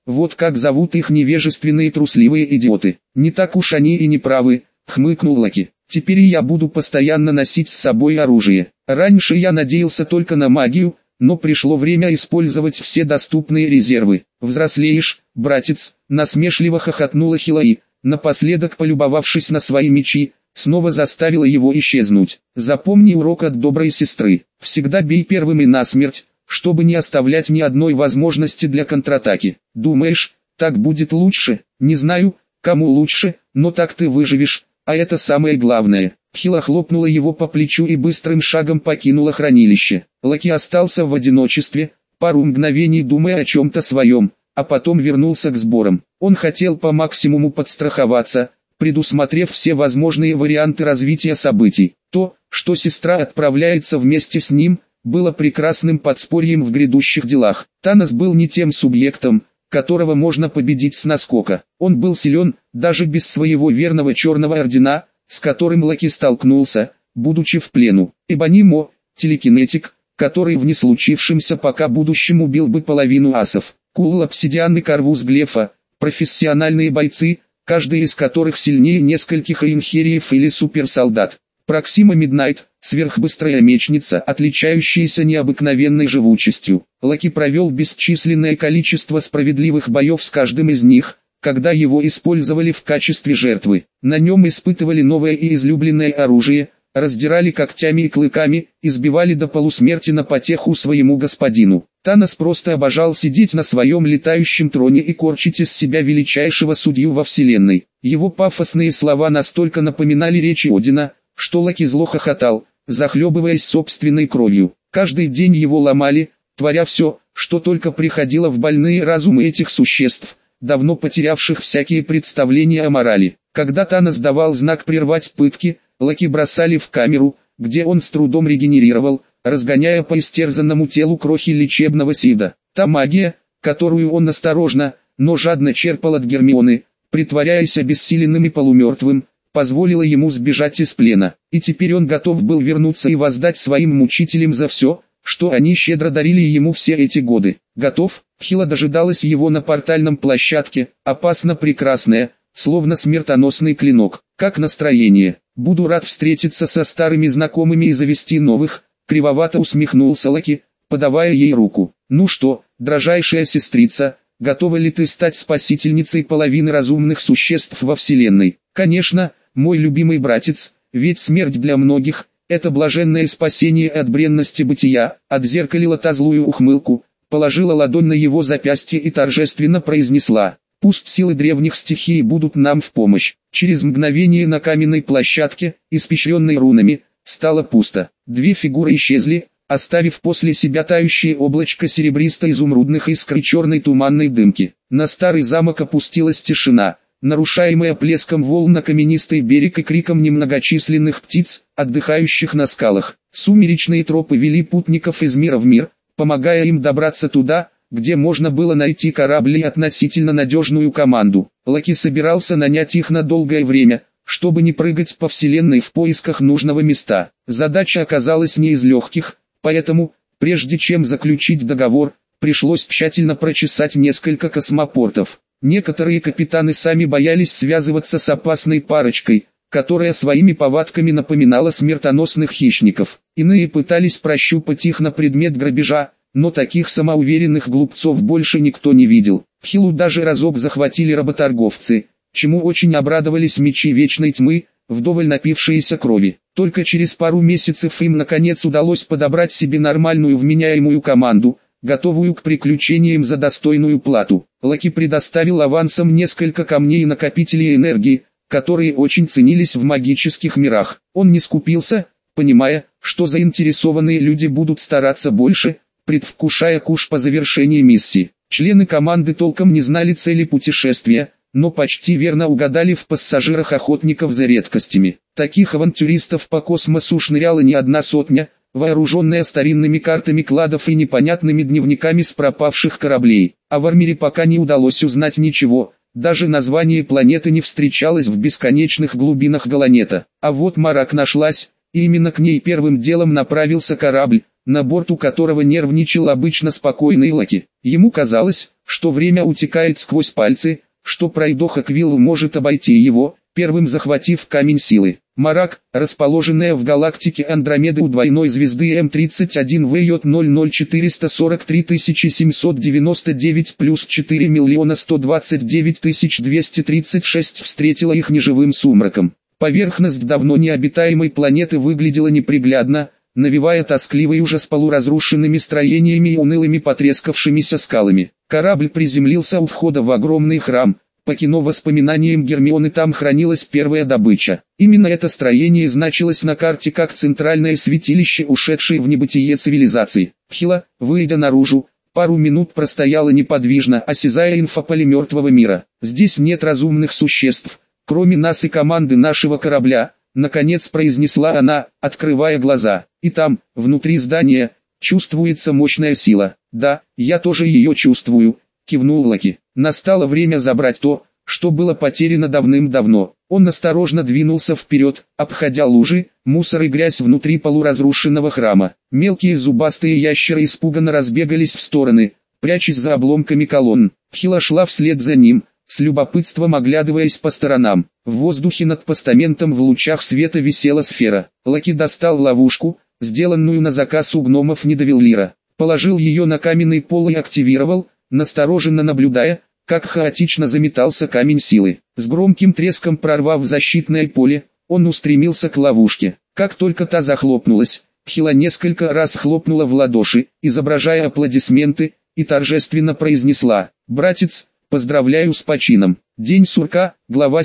вот как зовут их невежественные трусливые идиоты. Не так уж они и не правы, хмыкнул Лаки. Теперь я буду постоянно носить с собой оружие. Раньше я надеялся только на магию, но пришло время использовать все доступные резервы. Взрослеешь, братец, насмешливо хохотнула Хилаи, напоследок полюбовавшись на свои мечи, снова заставила его исчезнуть. Запомни урок от доброй сестры. Всегда бей первым и насмерть, чтобы не оставлять ни одной возможности для контратаки. Думаешь, так будет лучше? Не знаю, кому лучше, но так ты выживешь, а это самое главное. Хила хлопнула его по плечу и быстрым шагом покинула хранилище. Лаки остался в одиночестве, пару мгновений думая о чем-то своем, а потом вернулся к сборам. Он хотел по максимуму подстраховаться, предусмотрев все возможные варианты развития событий. То, что сестра отправляется вместе с ним, было прекрасным подспорьем в грядущих делах. Танос был не тем субъектом, которого можно победить с наскока. Он был силен, даже без своего верного черного ордена, с которым Лаки столкнулся, будучи в плену. Эбонимо, телекинетик, который в неслучившемся пока будущем убил бы половину асов. Кул, Обсидиан и Карвус Глефа, профессиональные бойцы, каждый из которых сильнее нескольких инхериев или суперсолдат. Проксима Миднайт, сверхбыстрая мечница, отличающаяся необыкновенной живучестью. Лаки провел бесчисленное количество справедливых боев с каждым из них, когда его использовали в качестве жертвы. На нем испытывали новое и излюбленное оружие, раздирали когтями и клыками, избивали до полусмерти на потеху своему господину. Танос просто обожал сидеть на своем летающем троне и корчить из себя величайшего судью во вселенной. Его пафосные слова настолько напоминали речи Одина, что Лаки зло хохотал, захлебываясь собственной кровью. Каждый день его ломали, творя все, что только приходило в больные разумы этих существ, давно потерявших всякие представления о морали. Когда Танос давал знак прервать пытки, Лаки бросали в камеру, где он с трудом регенерировал, разгоняя по истерзанному телу крохи лечебного сида. Та магия, которую он осторожно, но жадно черпал от Гермионы, притворяясь обессиленным и полумертвым, позволила ему сбежать из плена. И теперь он готов был вернуться и воздать своим мучителям за все, что они щедро дарили ему все эти годы. Готов? Хила дожидалась его на портальном площадке, опасно прекрасная, словно смертоносный клинок. Как настроение? Буду рад встретиться со старыми знакомыми и завести новых, кривовато усмехнулся Лаки, подавая ей руку. Ну что, дрожайшая сестрица, готова ли ты стать спасительницей половины разумных существ во вселенной? Конечно, мой любимый братец, ведь смерть для многих – это блаженное спасение от бренности бытия. Отзеркалила та злую ухмылку, положила ладонь на его запястье и торжественно произнесла: «Пусть силы древних стихий будут нам в помощь». Через мгновение на каменной площадке, испещренной рунами, стало пусто. Две фигуры исчезли, оставив после себя тающее облачко серебристо-изумрудных искр и черной туманной дымки. На старый замок опустилась тишина, нарушаемая плеском волн на каменистый берег и криком немногочисленных птиц, отдыхающих на скалах. Сумеречные тропы вели путников из мира в мир, помогая им добраться туда, где можно было найти корабль и относительно надежную команду. Лаки собирался нанять их на долгое время, чтобы не прыгать по вселенной в поисках нужного места. Задача оказалась не из легких, поэтому, прежде чем заключить договор, пришлось тщательно прочесать несколько космопортов. Некоторые капитаны сами боялись связываться с опасной парочкой, которая своими повадками напоминала смертоносных хищников. Иные пытались прощупать их на предмет грабежа, но таких самоуверенных глупцов больше никто не видел. Хилу даже разок захватили работорговцы, чему очень обрадовались мечи Вечной Тьмы, вдоволь напившиеся крови. Только через пару месяцев им наконец удалось подобрать себе нормальную вменяемую команду, готовую к приключениям за достойную плату. Лаки предоставил авансом несколько камней и накопителей энергии, которые очень ценились в магических мирах. Он не скупился, понимая, что заинтересованные люди будут стараться больше, предвкушая куш по завершении миссии. Члены команды толком не знали цели путешествия, но почти верно угадали в пассажирах охотников за редкостями. Таких авантюристов по космосу шныряла не одна сотня, вооруженная старинными картами кладов и непонятными дневниками с пропавших кораблей. А в Армире пока не удалось узнать ничего, даже название планеты не встречалось в бесконечных глубинах Галанета. А вот Марак нашлась, и именно к ней первым делом направился корабль, на борту которого нервничал обычно спокойный Лаки. Ему казалось, что время утекает сквозь пальцы, что пройдоха Квилл может обойти его, первым захватив камень силы. Марак, расположенная в галактике Андромеды у двойной звезды М31В0043799 плюс 4 129 236, встретила их неживым сумраком. Поверхность давно необитаемой планеты выглядела неприглядно, навевая тоскливый ужас полуразрушенными строениями и унылыми потрескавшимися скалами. Корабль приземлился у входа в огромный храм. По кино воспоминаниям Гермионы там хранилась первая добыча. Именно это строение значилось на карте как центральное святилище ушедшей в небытие цивилизации. Хила, выйдя наружу, пару минут простояла неподвижно, осязая инфополе мертвого мира. Здесь нет разумных существ, кроме нас и команды нашего корабля, наконец произнесла она, открывая глаза. И там, внутри здания, чувствуется мощная сила. Да, я тоже ее чувствую, кивнул Локи. Настало время забрать то, что было потеряно давным-давно. Он осторожно двинулся вперед, обходя лужи, мусор и грязь внутри полуразрушенного храма. Мелкие зубастые ящеры испуганно разбегались в стороны, прячась за обломками колонн. Хила шла вслед за ним, с любопытством оглядываясь по сторонам. В воздухе над постаментом в лучах света висела сфера. Локи достал ловушку, сделанную на заказ у гномов-недовеллира. Положил ее на каменный пол и активировал, настороженно наблюдая, как хаотично заметался камень силы. С громким треском прорвав защитное поле, он устремился к ловушке. Как только та захлопнулась, Хила несколько раз хлопнула в ладоши, изображая аплодисменты, и торжественно произнесла: «Братец, поздравляю с почином. День сурка, глава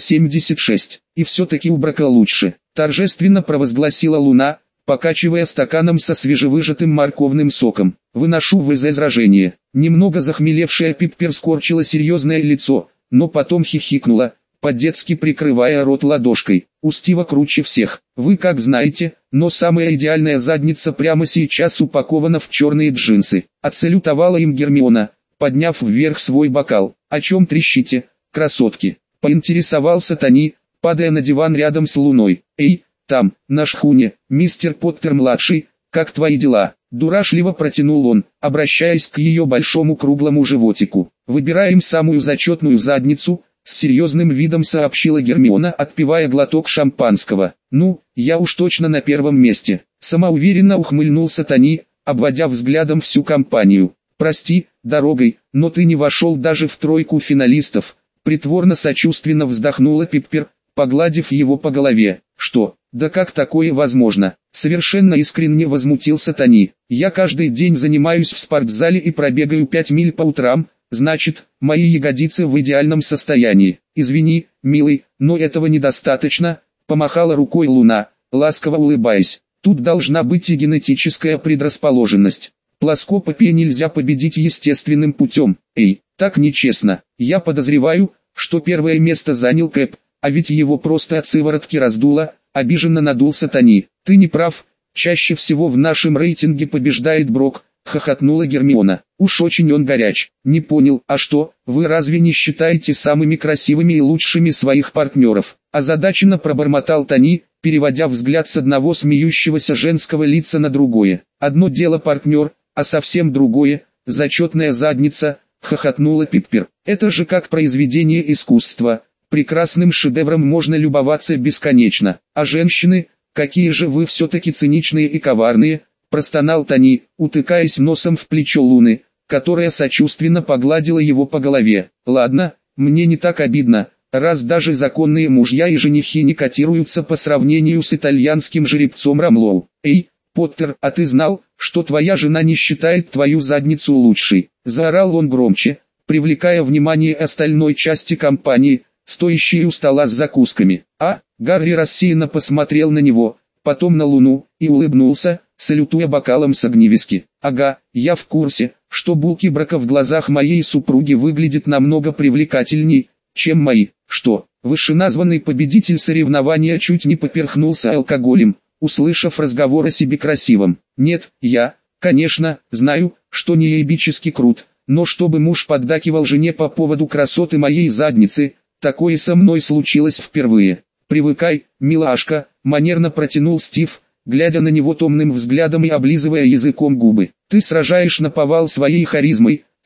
76. И все-таки у Брака лучше», торжественно провозгласила Луна, покачивая стаканом со свежевыжатым морковным соком. «Выношу возражение». Немного захмелевшая Пиппер скорчила серьезное лицо, но потом хихикнула, по-детски прикрывая рот ладошкой. «У Стива круче всех. Вы как знаете, но самая идеальная задница прямо сейчас упакована в черные джинсы». Отсалютовала им Гермиона, подняв вверх свой бокал. «О чем трещите, красотки?» Поинтересовался Тони, падая на диван рядом с Луной. «Эй, там, на шхуне, мистер Поттер-младший, как твои дела?» Дурашливо протянул он, обращаясь к ее большому круглому животику. «Выбираем самую зачетную задницу», с серьезным видом сообщила Гермиона, отпивая глоток шампанского. «Ну, я уж точно на первом месте», самоуверенно ухмыльнулся Тони, обводя взглядом всю компанию. «Прости, дорогой, но ты не вошел даже в тройку финалистов», притворно сочувственно вздохнула Пиппер, погладив его по голове. «Что? Да как такое возможно?» Совершенно искренне возмутился Тони. «Я каждый день занимаюсь в спортзале и пробегаю 5 миль по утрам, значит, мои ягодицы в идеальном состоянии. Извини, милый, но этого недостаточно», помахала рукой Луна, ласково улыбаясь. «Тут должна быть и генетическая предрасположенность. Плоскопопия нельзя победить естественным путем. Эй, так нечестно. Я подозреваю, что первое место занял Кэп, а ведь его просто от сыворотки раздуло», обиженно надулся Тони. «Ты не прав, чаще всего в нашем рейтинге побеждает Брок», хохотнула Гермиона. «Уж очень он горяч». «Не понял, а что, вы разве не считаете самыми красивыми и лучшими своих партнеров?» Озадаченно пробормотал Тони, переводя взгляд с одного смеющегося женского лица на другое. «Одно дело партнер, а совсем другое – зачетная задница», хохотнула Пиппер. «Это же как произведение искусства. Прекрасным шедевром можно любоваться бесконечно. А женщины, какие же вы все-таки циничные и коварные», простонал Тони, утыкаясь носом в плечо Луны, которая сочувственно погладила его по голове. «Ладно, мне не так обидно, раз даже законные мужья и женихи не котируются по сравнению с итальянским жеребцом Рамлоу. Эй, Поттер, а ты знал, что твоя жена не считает твою задницу лучшей?» Заорал он громче, привлекая внимание остальной части компании, стоящей у стола с закусками. Гарри рассеянно посмотрел на него, потом на Луну, и улыбнулся, салютуя бокалом с огневиски. «Ага, я в курсе, что булки Брака в глазах моей супруги выглядят намного привлекательней, чем мои». «Что?» Вышеназванный победитель соревнования чуть не поперхнулся алкоголем, услышав разговор о себе красивом. «Нет, я, конечно, знаю, что не ебически крут, но чтобы муж поддакивал жене по поводу красоты моей задницы, такое со мной случилось впервые». «Привыкай, милашка», манерно протянул Стив, глядя на него томным взглядом и облизывая языком губы. «Ты сражаешь наповал своей харизмой,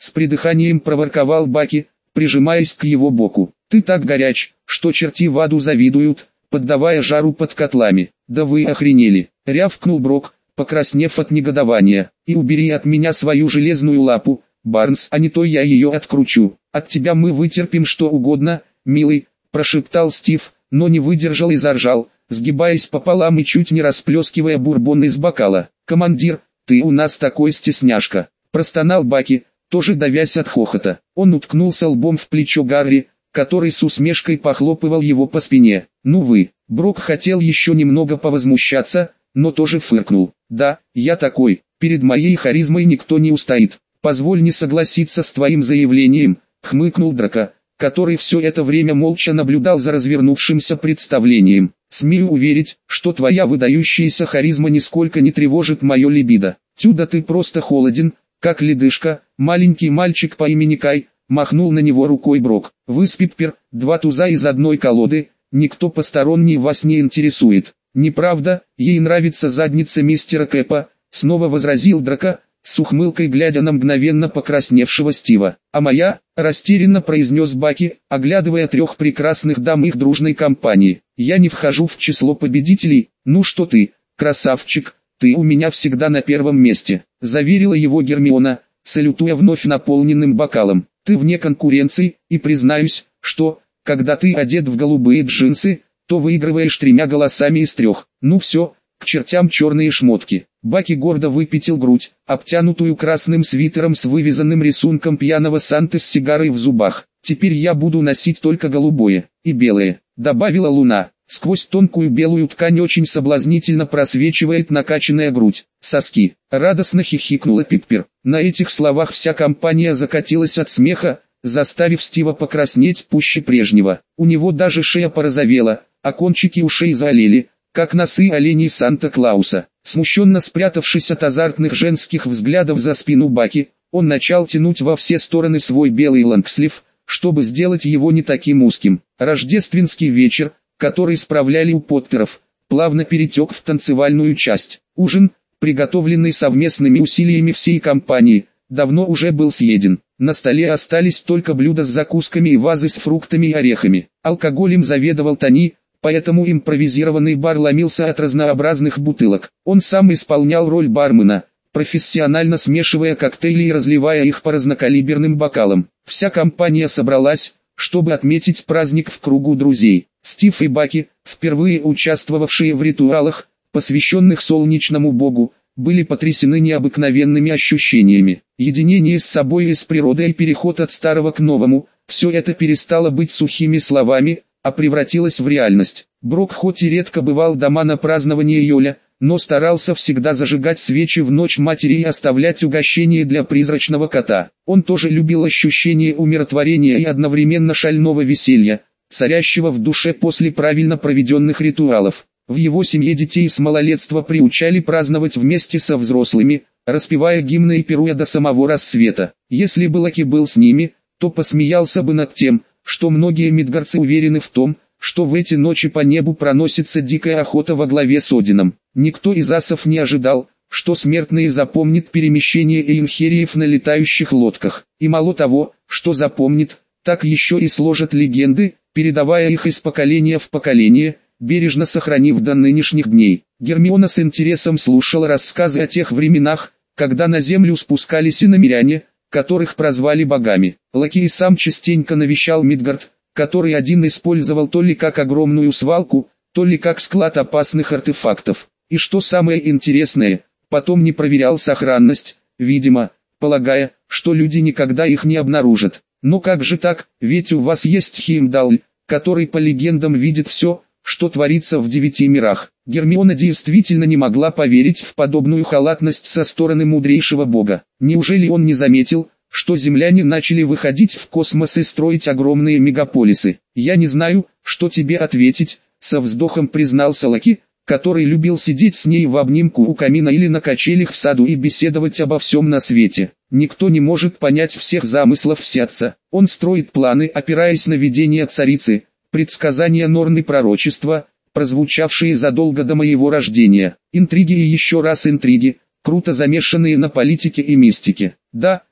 с придыханием проворковал Баки, прижимаясь к его боку. «Ты так горяч, что черти в аду завидуют, поддавая жару под котлами». «Да вы охренели!» — рявкнул Брок, покраснев от негодования. «И убери от меня свою железную лапу, Барнс, а не то я ее откручу. От тебя мы вытерпим что угодно, милый», — прошептал Стив, но не выдержал и заржал, сгибаясь пополам и чуть не расплескивая бурбон из бокала. «Командир, ты у нас такой стесняшка», — простонал Баки, тоже давясь от хохота. Он уткнулся лбом в плечо Гарри, который с усмешкой похлопывал его по спине. «Ну вы». Брок хотел еще немного повозмущаться, но тоже фыркнул. «Да, я такой, перед моей харизмой никто не устоит. Позволь не согласиться с твоим заявлением», — хмыкнул Драко, который все это время молча наблюдал за развернувшимся представлением. «Смею уверить, что твоя выдающаяся харизма нисколько не тревожит мое либидо. Тю, да ты просто холоден, как ледышка». Маленький мальчик по имени Кай махнул на него рукой Брок. «Вы Спиппер, два туза из одной колоды, никто посторонний вас не интересует». «Неправда, ей нравится задница мистера Кэпа», — снова возразил Драко, с ухмылкой глядя на мгновенно покрасневшего Стива. «А моя?» — растерянно произнес Баки, оглядывая трех прекрасных дам их дружной компании. «Я не вхожу в число победителей». «Ну что ты, красавчик, ты у меня всегда на первом месте», — заверила его Гермиона, салютуя вновь наполненным бокалом. «Ты вне конкуренции, и признаюсь, что, когда ты одет в голубые джинсы, то выигрываешь 3 голосами из 3. Ну все, к чертям черные шмотки». Баки гордо выпятил грудь, обтянутую красным свитером с вывязанным рисунком пьяного Санты с сигарой в зубах. «Теперь я буду носить только голубое и белое», — добавила Луна. Сквозь тонкую белую ткань очень соблазнительно просвечивает накачанная грудь. «Соски!» — радостно хихикнула Пиппер. На этих словах вся компания закатилась от смеха, заставив Стива покраснеть пуще прежнего. У него даже шея порозовела, а кончики ушей заолели, как носы оленей Санта-Клауса. Смущенно спрятавшись от азартных женских взглядов за спину Баки, он начал тянуть во все стороны свой белый лонгслив, чтобы сделать его не таким узким. Рождественский вечер, который справляли у Поттеров, плавно перетек в танцевальную часть. Ужин, приготовленный совместными усилиями всей компании, давно уже был съеден. На столе остались только блюда с закусками и вазы с фруктами и орехами. Алкоголем заведовал Тони, поэтому импровизированный бар ломился от разнообразных бутылок. Он сам исполнял роль бармена, профессионально смешивая коктейли и разливая их по разнокалиберным бокалам. Вся компания собралась, чтобы отметить праздник в кругу друзей. Стив и Баки, впервые участвовавшие в ритуалах, посвященных солнечному богу, были потрясены необыкновенными ощущениями. Единение с собой и с природой и переход от старого к новому, все это перестало быть сухими словами, а превратилось в реальность. Брок хоть и редко бывал дома на празднование Йоля, но старался всегда зажигать свечи в ночь матери и оставлять угощение для призрачного кота. Он тоже любил ощущение умиротворения и одновременно шального веселья, царящего в душе после правильно проведенных ритуалов. В его семье детей с малолетства приучали праздновать вместе со взрослыми, распевая гимны и пируя до самого рассвета. Если бы Лаки был с ними, то посмеялся бы над тем, что многие мидгарцы уверены в том, что в эти ночи по небу проносится дикая охота во главе с Одином. Никто из асов не ожидал, что смертные запомнит перемещение эйнхериев на летающих лодках. И мало того, что запомнит, так еще и сложат легенды, передавая их из поколения в поколение, бережно сохранив до нынешних дней. Гермиона с интересом слушала рассказы о тех временах, когда на землю спускались иномиряне, которых прозвали богами. Лаки и сам частенько навещал Мидгард, который один использовал то ли как огромную свалку, то ли как склад опасных артефактов. И что самое интересное, потом не проверял сохранность, видимо, полагая, что люди никогда их не обнаружат. Но как же так, ведь у вас есть Хеймдалл, который по легендам видит все, что творится в 9 мирах. Гермиона действительно не могла поверить в подобную халатность со стороны мудрейшего бога. Неужели он не заметил, что земляне начали выходить в космос и строить огромные мегаполисы? «Я не знаю, что тебе ответить», — со вздохом признался Лаки, который любил сидеть с ней в обнимку у камина или на качелях в саду и беседовать обо всем на свете. Никто не может понять всех замыслов Всеотца. Он строит планы, опираясь на видение царицы, предсказания Норны пророчества, прозвучавшие задолго до моего рождения. Интриги и еще раз интриги, круто замешанные на политике и мистике. Да,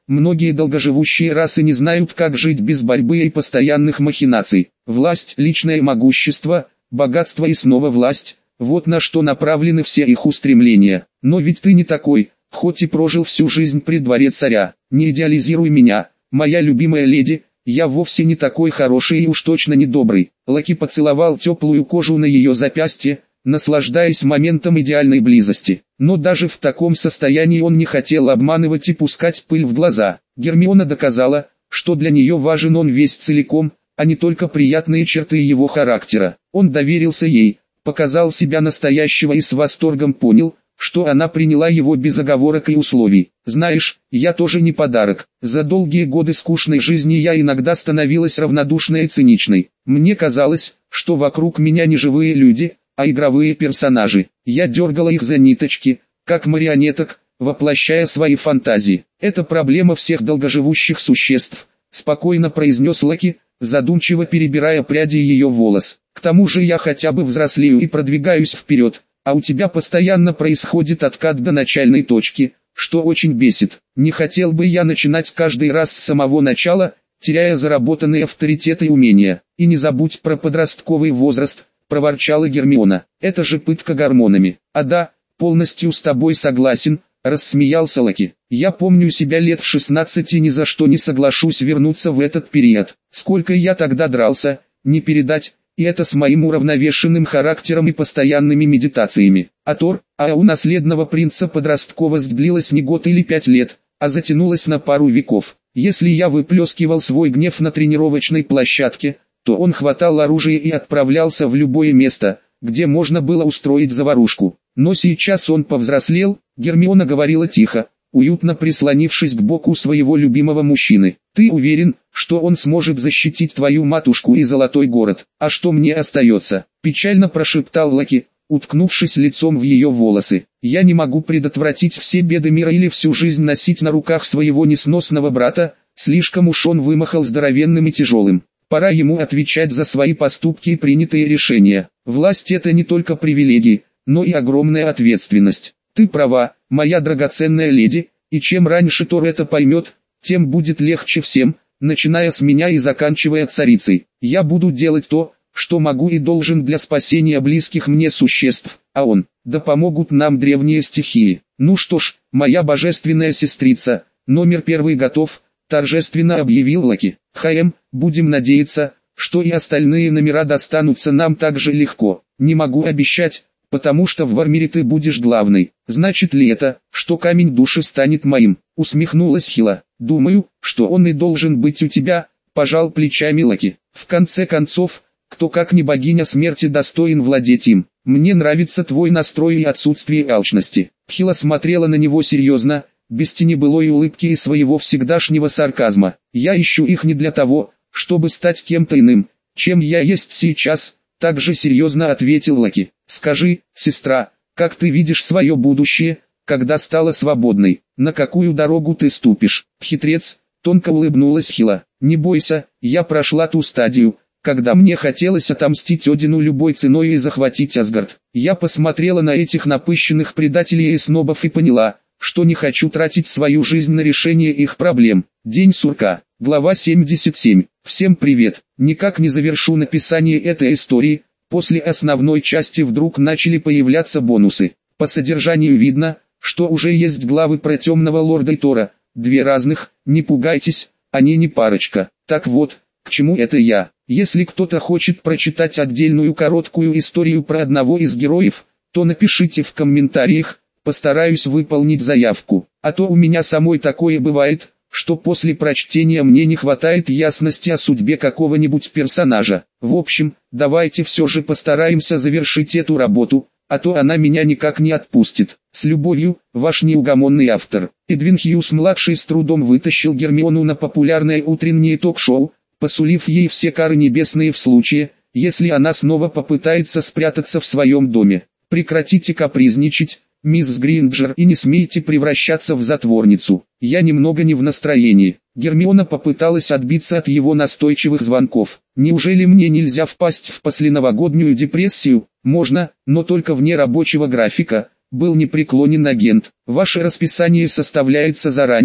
Многие долгоживущие расы не знают, как жить без борьбы и постоянных махинаций. Власть, личное могущество, богатство и снова власть – вот на что направлены все их устремления. Но ведь ты не такой, хоть и прожил всю жизнь при дворе царя. Не идеализируй меня, моя любимая леди, я вовсе не такой хороший и уж точно не добрый. Лаки поцеловал теплую кожу на ее запястье, наслаждаясь моментом идеальной близости. Но даже в таком состоянии он не хотел обманывать и пускать пыль в глаза. Гермиона доказала, что для нее важен он весь целиком, а не только приятные черты его характера. Он доверился ей, показал себя настоящего и с восторгом понял, что она приняла его без оговорок и условий. «Знаешь, я тоже не подарок. За долгие годы скучной жизни я иногда становилась равнодушной и циничной. Мне казалось, что вокруг меня не живые люди, а игровые персонажи. Я дергала их за ниточки, как марионеток, воплощая свои фантазии. Это проблема всех долгоживущих существ», — спокойно произнес Лаки, задумчиво перебирая пряди ее волос. «К тому же я хотя бы взрослею и продвигаюсь вперед, а у тебя постоянно происходит откат до начальной точки, что очень бесит. Не хотел бы я начинать каждый раз с самого начала, теряя заработанные авторитеты и умения. И не забудь про подростковый возраст», — проворчала Гермиона. «Это же пытка гормонами». «А да, полностью с тобой согласен», — рассмеялся Лаки. «Я помню себя лет в 16 и ни за что не соглашусь вернуться в этот период. Сколько я тогда дрался, не передать, и это с моим уравновешенным характером и постоянными медитациями. А у наследного принца подростковость длилась не год или 5 лет, а затянулась на пару веков. Если я выплескивал свой гнев на тренировочной площадке, то он хватал оружие и отправлялся в любое место, где можно было устроить заварушку. Но сейчас он повзрослел», — Гермиона говорила тихо, уютно прислонившись к боку своего любимого мужчины. «Ты уверен, что он сможет защитить твою матушку и Золотой город? А что мне остается?» — печально прошептал Лаки, уткнувшись лицом в ее волосы. «Я не могу предотвратить все беды мира или всю жизнь носить на руках своего несносного брата, слишком уж он вымахал здоровенным и тяжелым. Пора ему отвечать за свои поступки и принятые решения. Власть — это не только привилегии, но и огромная ответственность. Ты права, моя драгоценная леди, и чем раньше Тор это поймет, тем будет легче всем, начиная с меня и заканчивая царицей. Я буду делать то, что могу и должен для спасения близких мне существ, а он, да помогут нам древние стихии. Ну что ж, моя божественная сестрица, номер 1 готов», — торжественно объявил Лаки. Будем надеяться, что и остальные номера достанутся нам так же легко. Не могу обещать, потому что в Вармире ты будешь главной. Значит ли это, что камень души станет моим?» — усмехнулась Хила. «Думаю, что он и должен быть у тебя», — пожал плечами Лаки. «В конце концов, кто как не богиня смерти достоин владеть им. Мне нравится твой настрой и отсутствие алчности». Хила смотрела на него серьезно, без тени былой улыбки и своего всегдашнего сарказма. «Я ищу их не для того, чтобы стать кем-то иным, чем я есть сейчас», — также серьезно ответил Лаки. «Скажи, сестра, как ты видишь свое будущее, когда стала свободной? На какую дорогу ты ступишь?» «Хитрец», — тонко улыбнулась Хила. «Не бойся, я прошла ту стадию, когда мне хотелось отомстить Одину любой ценой и захватить Асгард. Я посмотрела на этих напыщенных предателей и снобов и поняла, что не хочу тратить свою жизнь на решение их проблем». День сурка. Глава 77. Всем привет. Никак не завершу написание этой истории. После основной части вдруг начали появляться бонусы. По содержанию видно, что уже есть главы про Темного Лорда и Тора. 2 разных, не пугайтесь, они не парочка. Так вот, к чему это я? Если кто-то хочет прочитать отдельную короткую историю про одного из героев, то напишите в комментариях. Постараюсь выполнить заявку, а то у меня самой такое бывает, что после прочтения мне не хватает ясности о судьбе какого-нибудь персонажа. В общем, давайте все же постараемся завершить эту работу, а то она меня никак не отпустит. С любовью, ваш неугомонный автор. Эдвин Хьюз-младший с трудом вытащил Гермиону на популярное утреннее ток-шоу, посулив ей все кары небесные в случае, если она снова попытается спрятаться в своем доме. «Прекратите капризничать, мисс Гринджер, и не смейте превращаться в затворницу. Я немного не в настроении». Гермиона попыталась отбиться от его настойчивых звонков. «Неужели мне нельзя впасть в посленовогоднюю депрессию?» «Можно, но только вне рабочего графика», — был непреклонен агент. «Ваше расписание составляется заранее,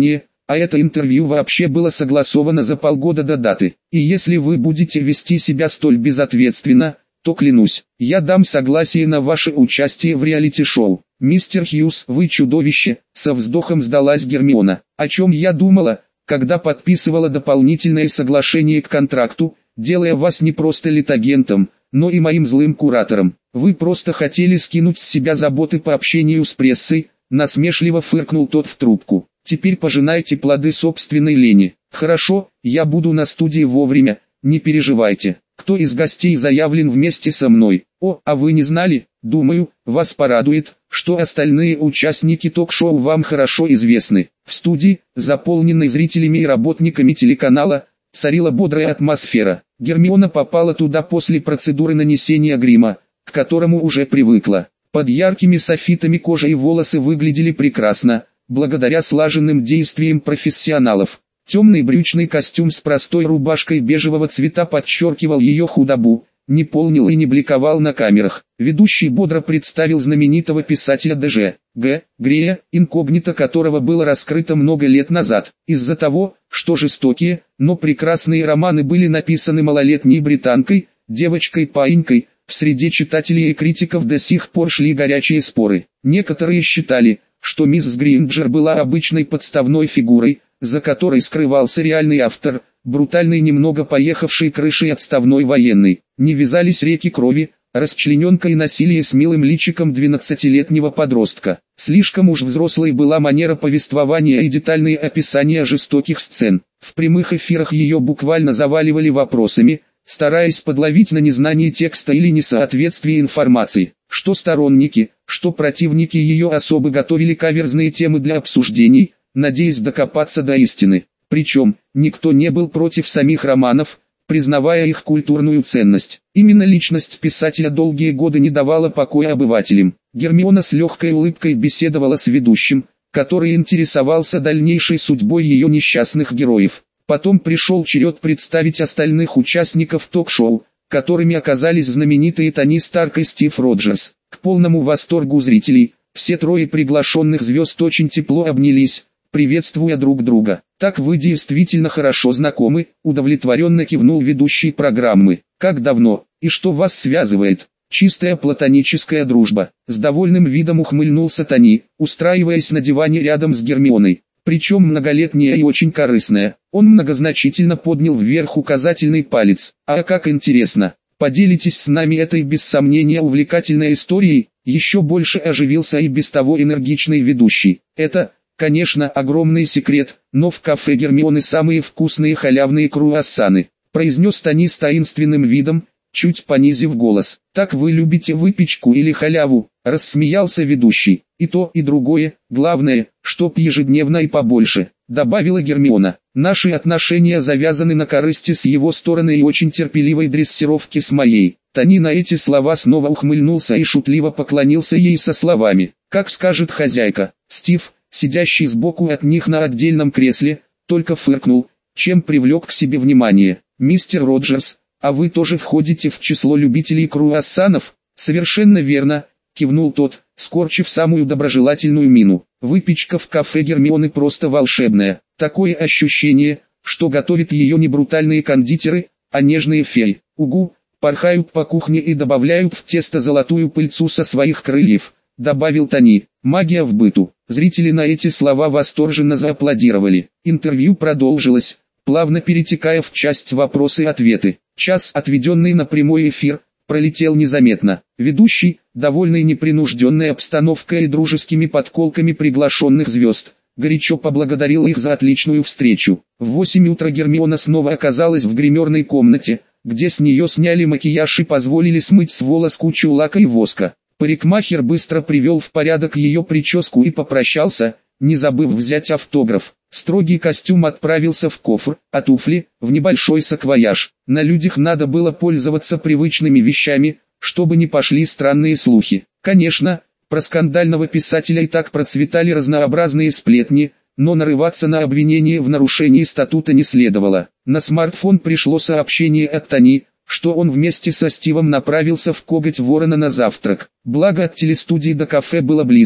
А это интервью вообще было согласовано за полгода до даты. И если вы будете вести себя столь безответственно, то клянусь, я дам согласие на ваше участие в реалити-шоу. Мистер Хьюз, вы чудовище, со вздохом сдалась Гермиона. О чем я думала, когда подписывала дополнительное соглашение к контракту, делая вас не просто литагентом, но и моим злым куратором. Вы просто хотели скинуть с себя заботы по общению с прессой, насмешливо фыркнул тот в трубку. Теперь пожинайте плоды собственной лени. Хорошо, я буду на студии вовремя, не переживайте. Кто из гостей заявлен вместе со мной? О, а вы не знали? Думаю, вас порадует, что остальные участники ток-шоу вам хорошо известны. В студии, заполненной зрителями и работниками телеканала, царила бодрая атмосфера. Гермиона попала туда после процедуры нанесения грима, к которому уже привыкла. Под яркими софитами кожа и волосы выглядели прекрасно, благодаря слаженным действиям профессионалов. Темный брючный костюм с простой рубашкой бежевого цвета подчеркивал ее худобу, не полнил и не бликовал на камерах. Ведущий бодро представил знаменитого писателя Д.Ж. Г. Грея, инкогнито которого было раскрыто много лет назад. Из-за того, что жестокие, но прекрасные романы были написаны малолетней британкой, девочкой-паинькой, в среде читателей и критиков до сих пор шли горячие споры. Некоторые считали, что мисс Гринджер была обычной подставной фигурой, за которой скрывался реальный автор, брутальный немного поехавший крышей отставной военный. Не вязались реки крови, расчлененка и насилие с милым личиком 12-летнего подростка. Слишком уж взрослой была манера повествования и детальные описания жестоких сцен. В прямых эфирах ее буквально заваливали вопросами, стараясь подловить на незнание текста или несоответствие информации. Что сторонники, что противники ее особо готовили каверзные темы для обсуждений, надеясь докопаться до истины. Причем, никто не был против самих романов, признавая их культурную ценность. Именно личность писателя долгие годы не давала покоя обывателям. Гермиона с легкой улыбкой беседовала с ведущим, который интересовался дальнейшей судьбой ее несчастных героев. Потом пришел черед представить остальных участников ток-шоу, которыми оказались знаменитые Тони Старк и Стив Роджерс. К полному восторгу зрителей, все трое приглашенных звезд очень тепло обнялись, приветствуя друг друга. «Так вы действительно хорошо знакомы», — удовлетворенно кивнул ведущий программы. «Как давно? И что вас связывает?» «Чистая платоническая дружба», — с довольным видом ухмыльнулся Тони, устраиваясь на диване рядом с Гермионой. «Причем многолетняя и очень корыстная». Он многозначительно поднял вверх указательный палец. «А как интересно. Поделитесь с нами этой без сомнения увлекательной историей?» Еще больше оживился и без того энергичный ведущий. «Это, конечно, огромный секрет, но в кафе Гермионы самые вкусные халявные круассаны», произнес Тони с таинственным видом, чуть понизив голос. «Так вы любите выпечку или халяву?» Рассмеялся ведущий. «И то, и другое, главное, чтоб ежедневно и побольше», добавила Гермиона. «Наши отношения завязаны на корысти с его стороны и очень терпеливой дрессировке с моей». Тони на эти слова снова ухмыльнулся и шутливо поклонился ей со словами: «Как скажет хозяйка». Стив, сидящий сбоку от них на отдельном кресле, только фыркнул, чем привлек к себе внимание. «Мистер Роджерс, а вы тоже входите в число любителей круассанов?» «Совершенно верно», кивнул тот, скорчив самую доброжелательную мину. «Выпечка в кафе Гермионы просто волшебная. Такое ощущение, что готовят ее не брутальные кондитеры, а нежные феи. Угу, порхают по кухне и добавляют в тесто золотую пыльцу со своих крыльев», добавил Тони. «Магия в быту». Зрители на эти слова восторженно зааплодировали. Интервью продолжилось, плавно перетекая в часть вопросы и ответы. Час, отведенный на прямой эфир, пролетел незаметно. Ведущий, довольный непринужденной обстановкой и дружескими подколками приглашенных звезд, горячо поблагодарил их за отличную встречу. В 8 утра Гермиона снова оказалась в гримерной комнате, где с нее сняли макияж и позволили смыть с волос кучу лака и воска. Парикмахер быстро привел в порядок ее прическу и попрощался, не забыв взять автограф. Строгий костюм отправился в кофр, а туфли – в небольшой саквояж. На людях надо было пользоваться привычными вещами, чтобы не пошли странные слухи. Конечно, про скандального писателя и так процветали разнообразные сплетни, но нарываться на обвинение в нарушении статута не следовало. На смартфон пришло сообщение от Тони, что он вместе со Стивом направился в Коготь Ворона на завтрак. Благо от телестудии до кафе было близко,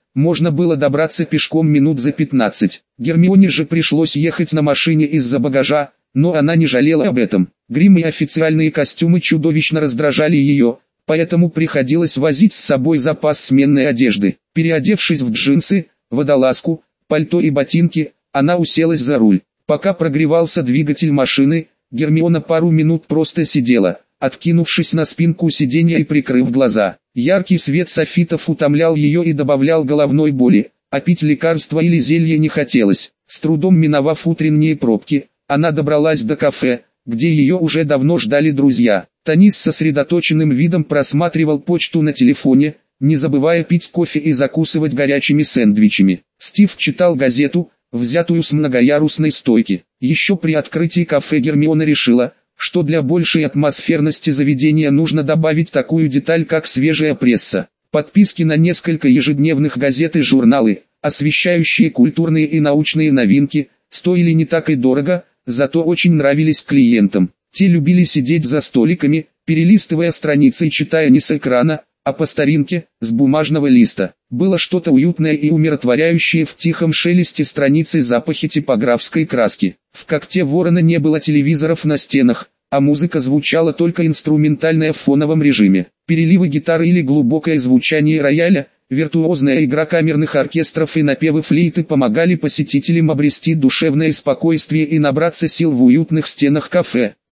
можно было добраться пешком минут за 15. Гермионе же пришлось ехать на машине из-за багажа, но она не жалела об этом. Грим и официальные костюмы чудовищно раздражали ее, поэтому приходилось возить с собой запас сменной одежды. Переодевшись в джинсы, водолазку, пальто и ботинки, она уселась за руль. Пока прогревался двигатель машины, Гермиона пару минут просто сидела, откинувшись на спинку сиденья и прикрыв глаза. Яркий свет софитов утомлял ее и добавлял головной боли, а пить лекарства или зелье не хотелось. С трудом миновав утренние пробки, она добралась до кафе, где ее уже давно ждали друзья. Тони с сосредоточенным видом просматривал почту на телефоне, не забывая пить кофе и закусывать горячими сэндвичами. Стив читал газету, взятую с многоярусной стойки. Еще при открытии кафе Гермиона решила, что для большей атмосферности заведения нужно добавить такую деталь, как свежая пресса. Подписки на несколько ежедневных газет и журналы, освещающие культурные и научные новинки, стоили не так и дорого, зато очень нравились клиентам. Те любили сидеть за столиками, перелистывая страницы и читая не с экрана, а по старинке, с бумажного листа. Было что-то уютное и умиротворяющее в тихом шелесте страниц и запахе типографской краски. В когте ворона не было телевизоров на стенах, а музыка звучала только инструментальная в фоновом режиме. Переливы гитары или глубокое звучание рояля, виртуозная игра камерных оркестров и напевы флейты помогали посетителям обрести душевное спокойствие и набраться сил в уютных стенах кафе.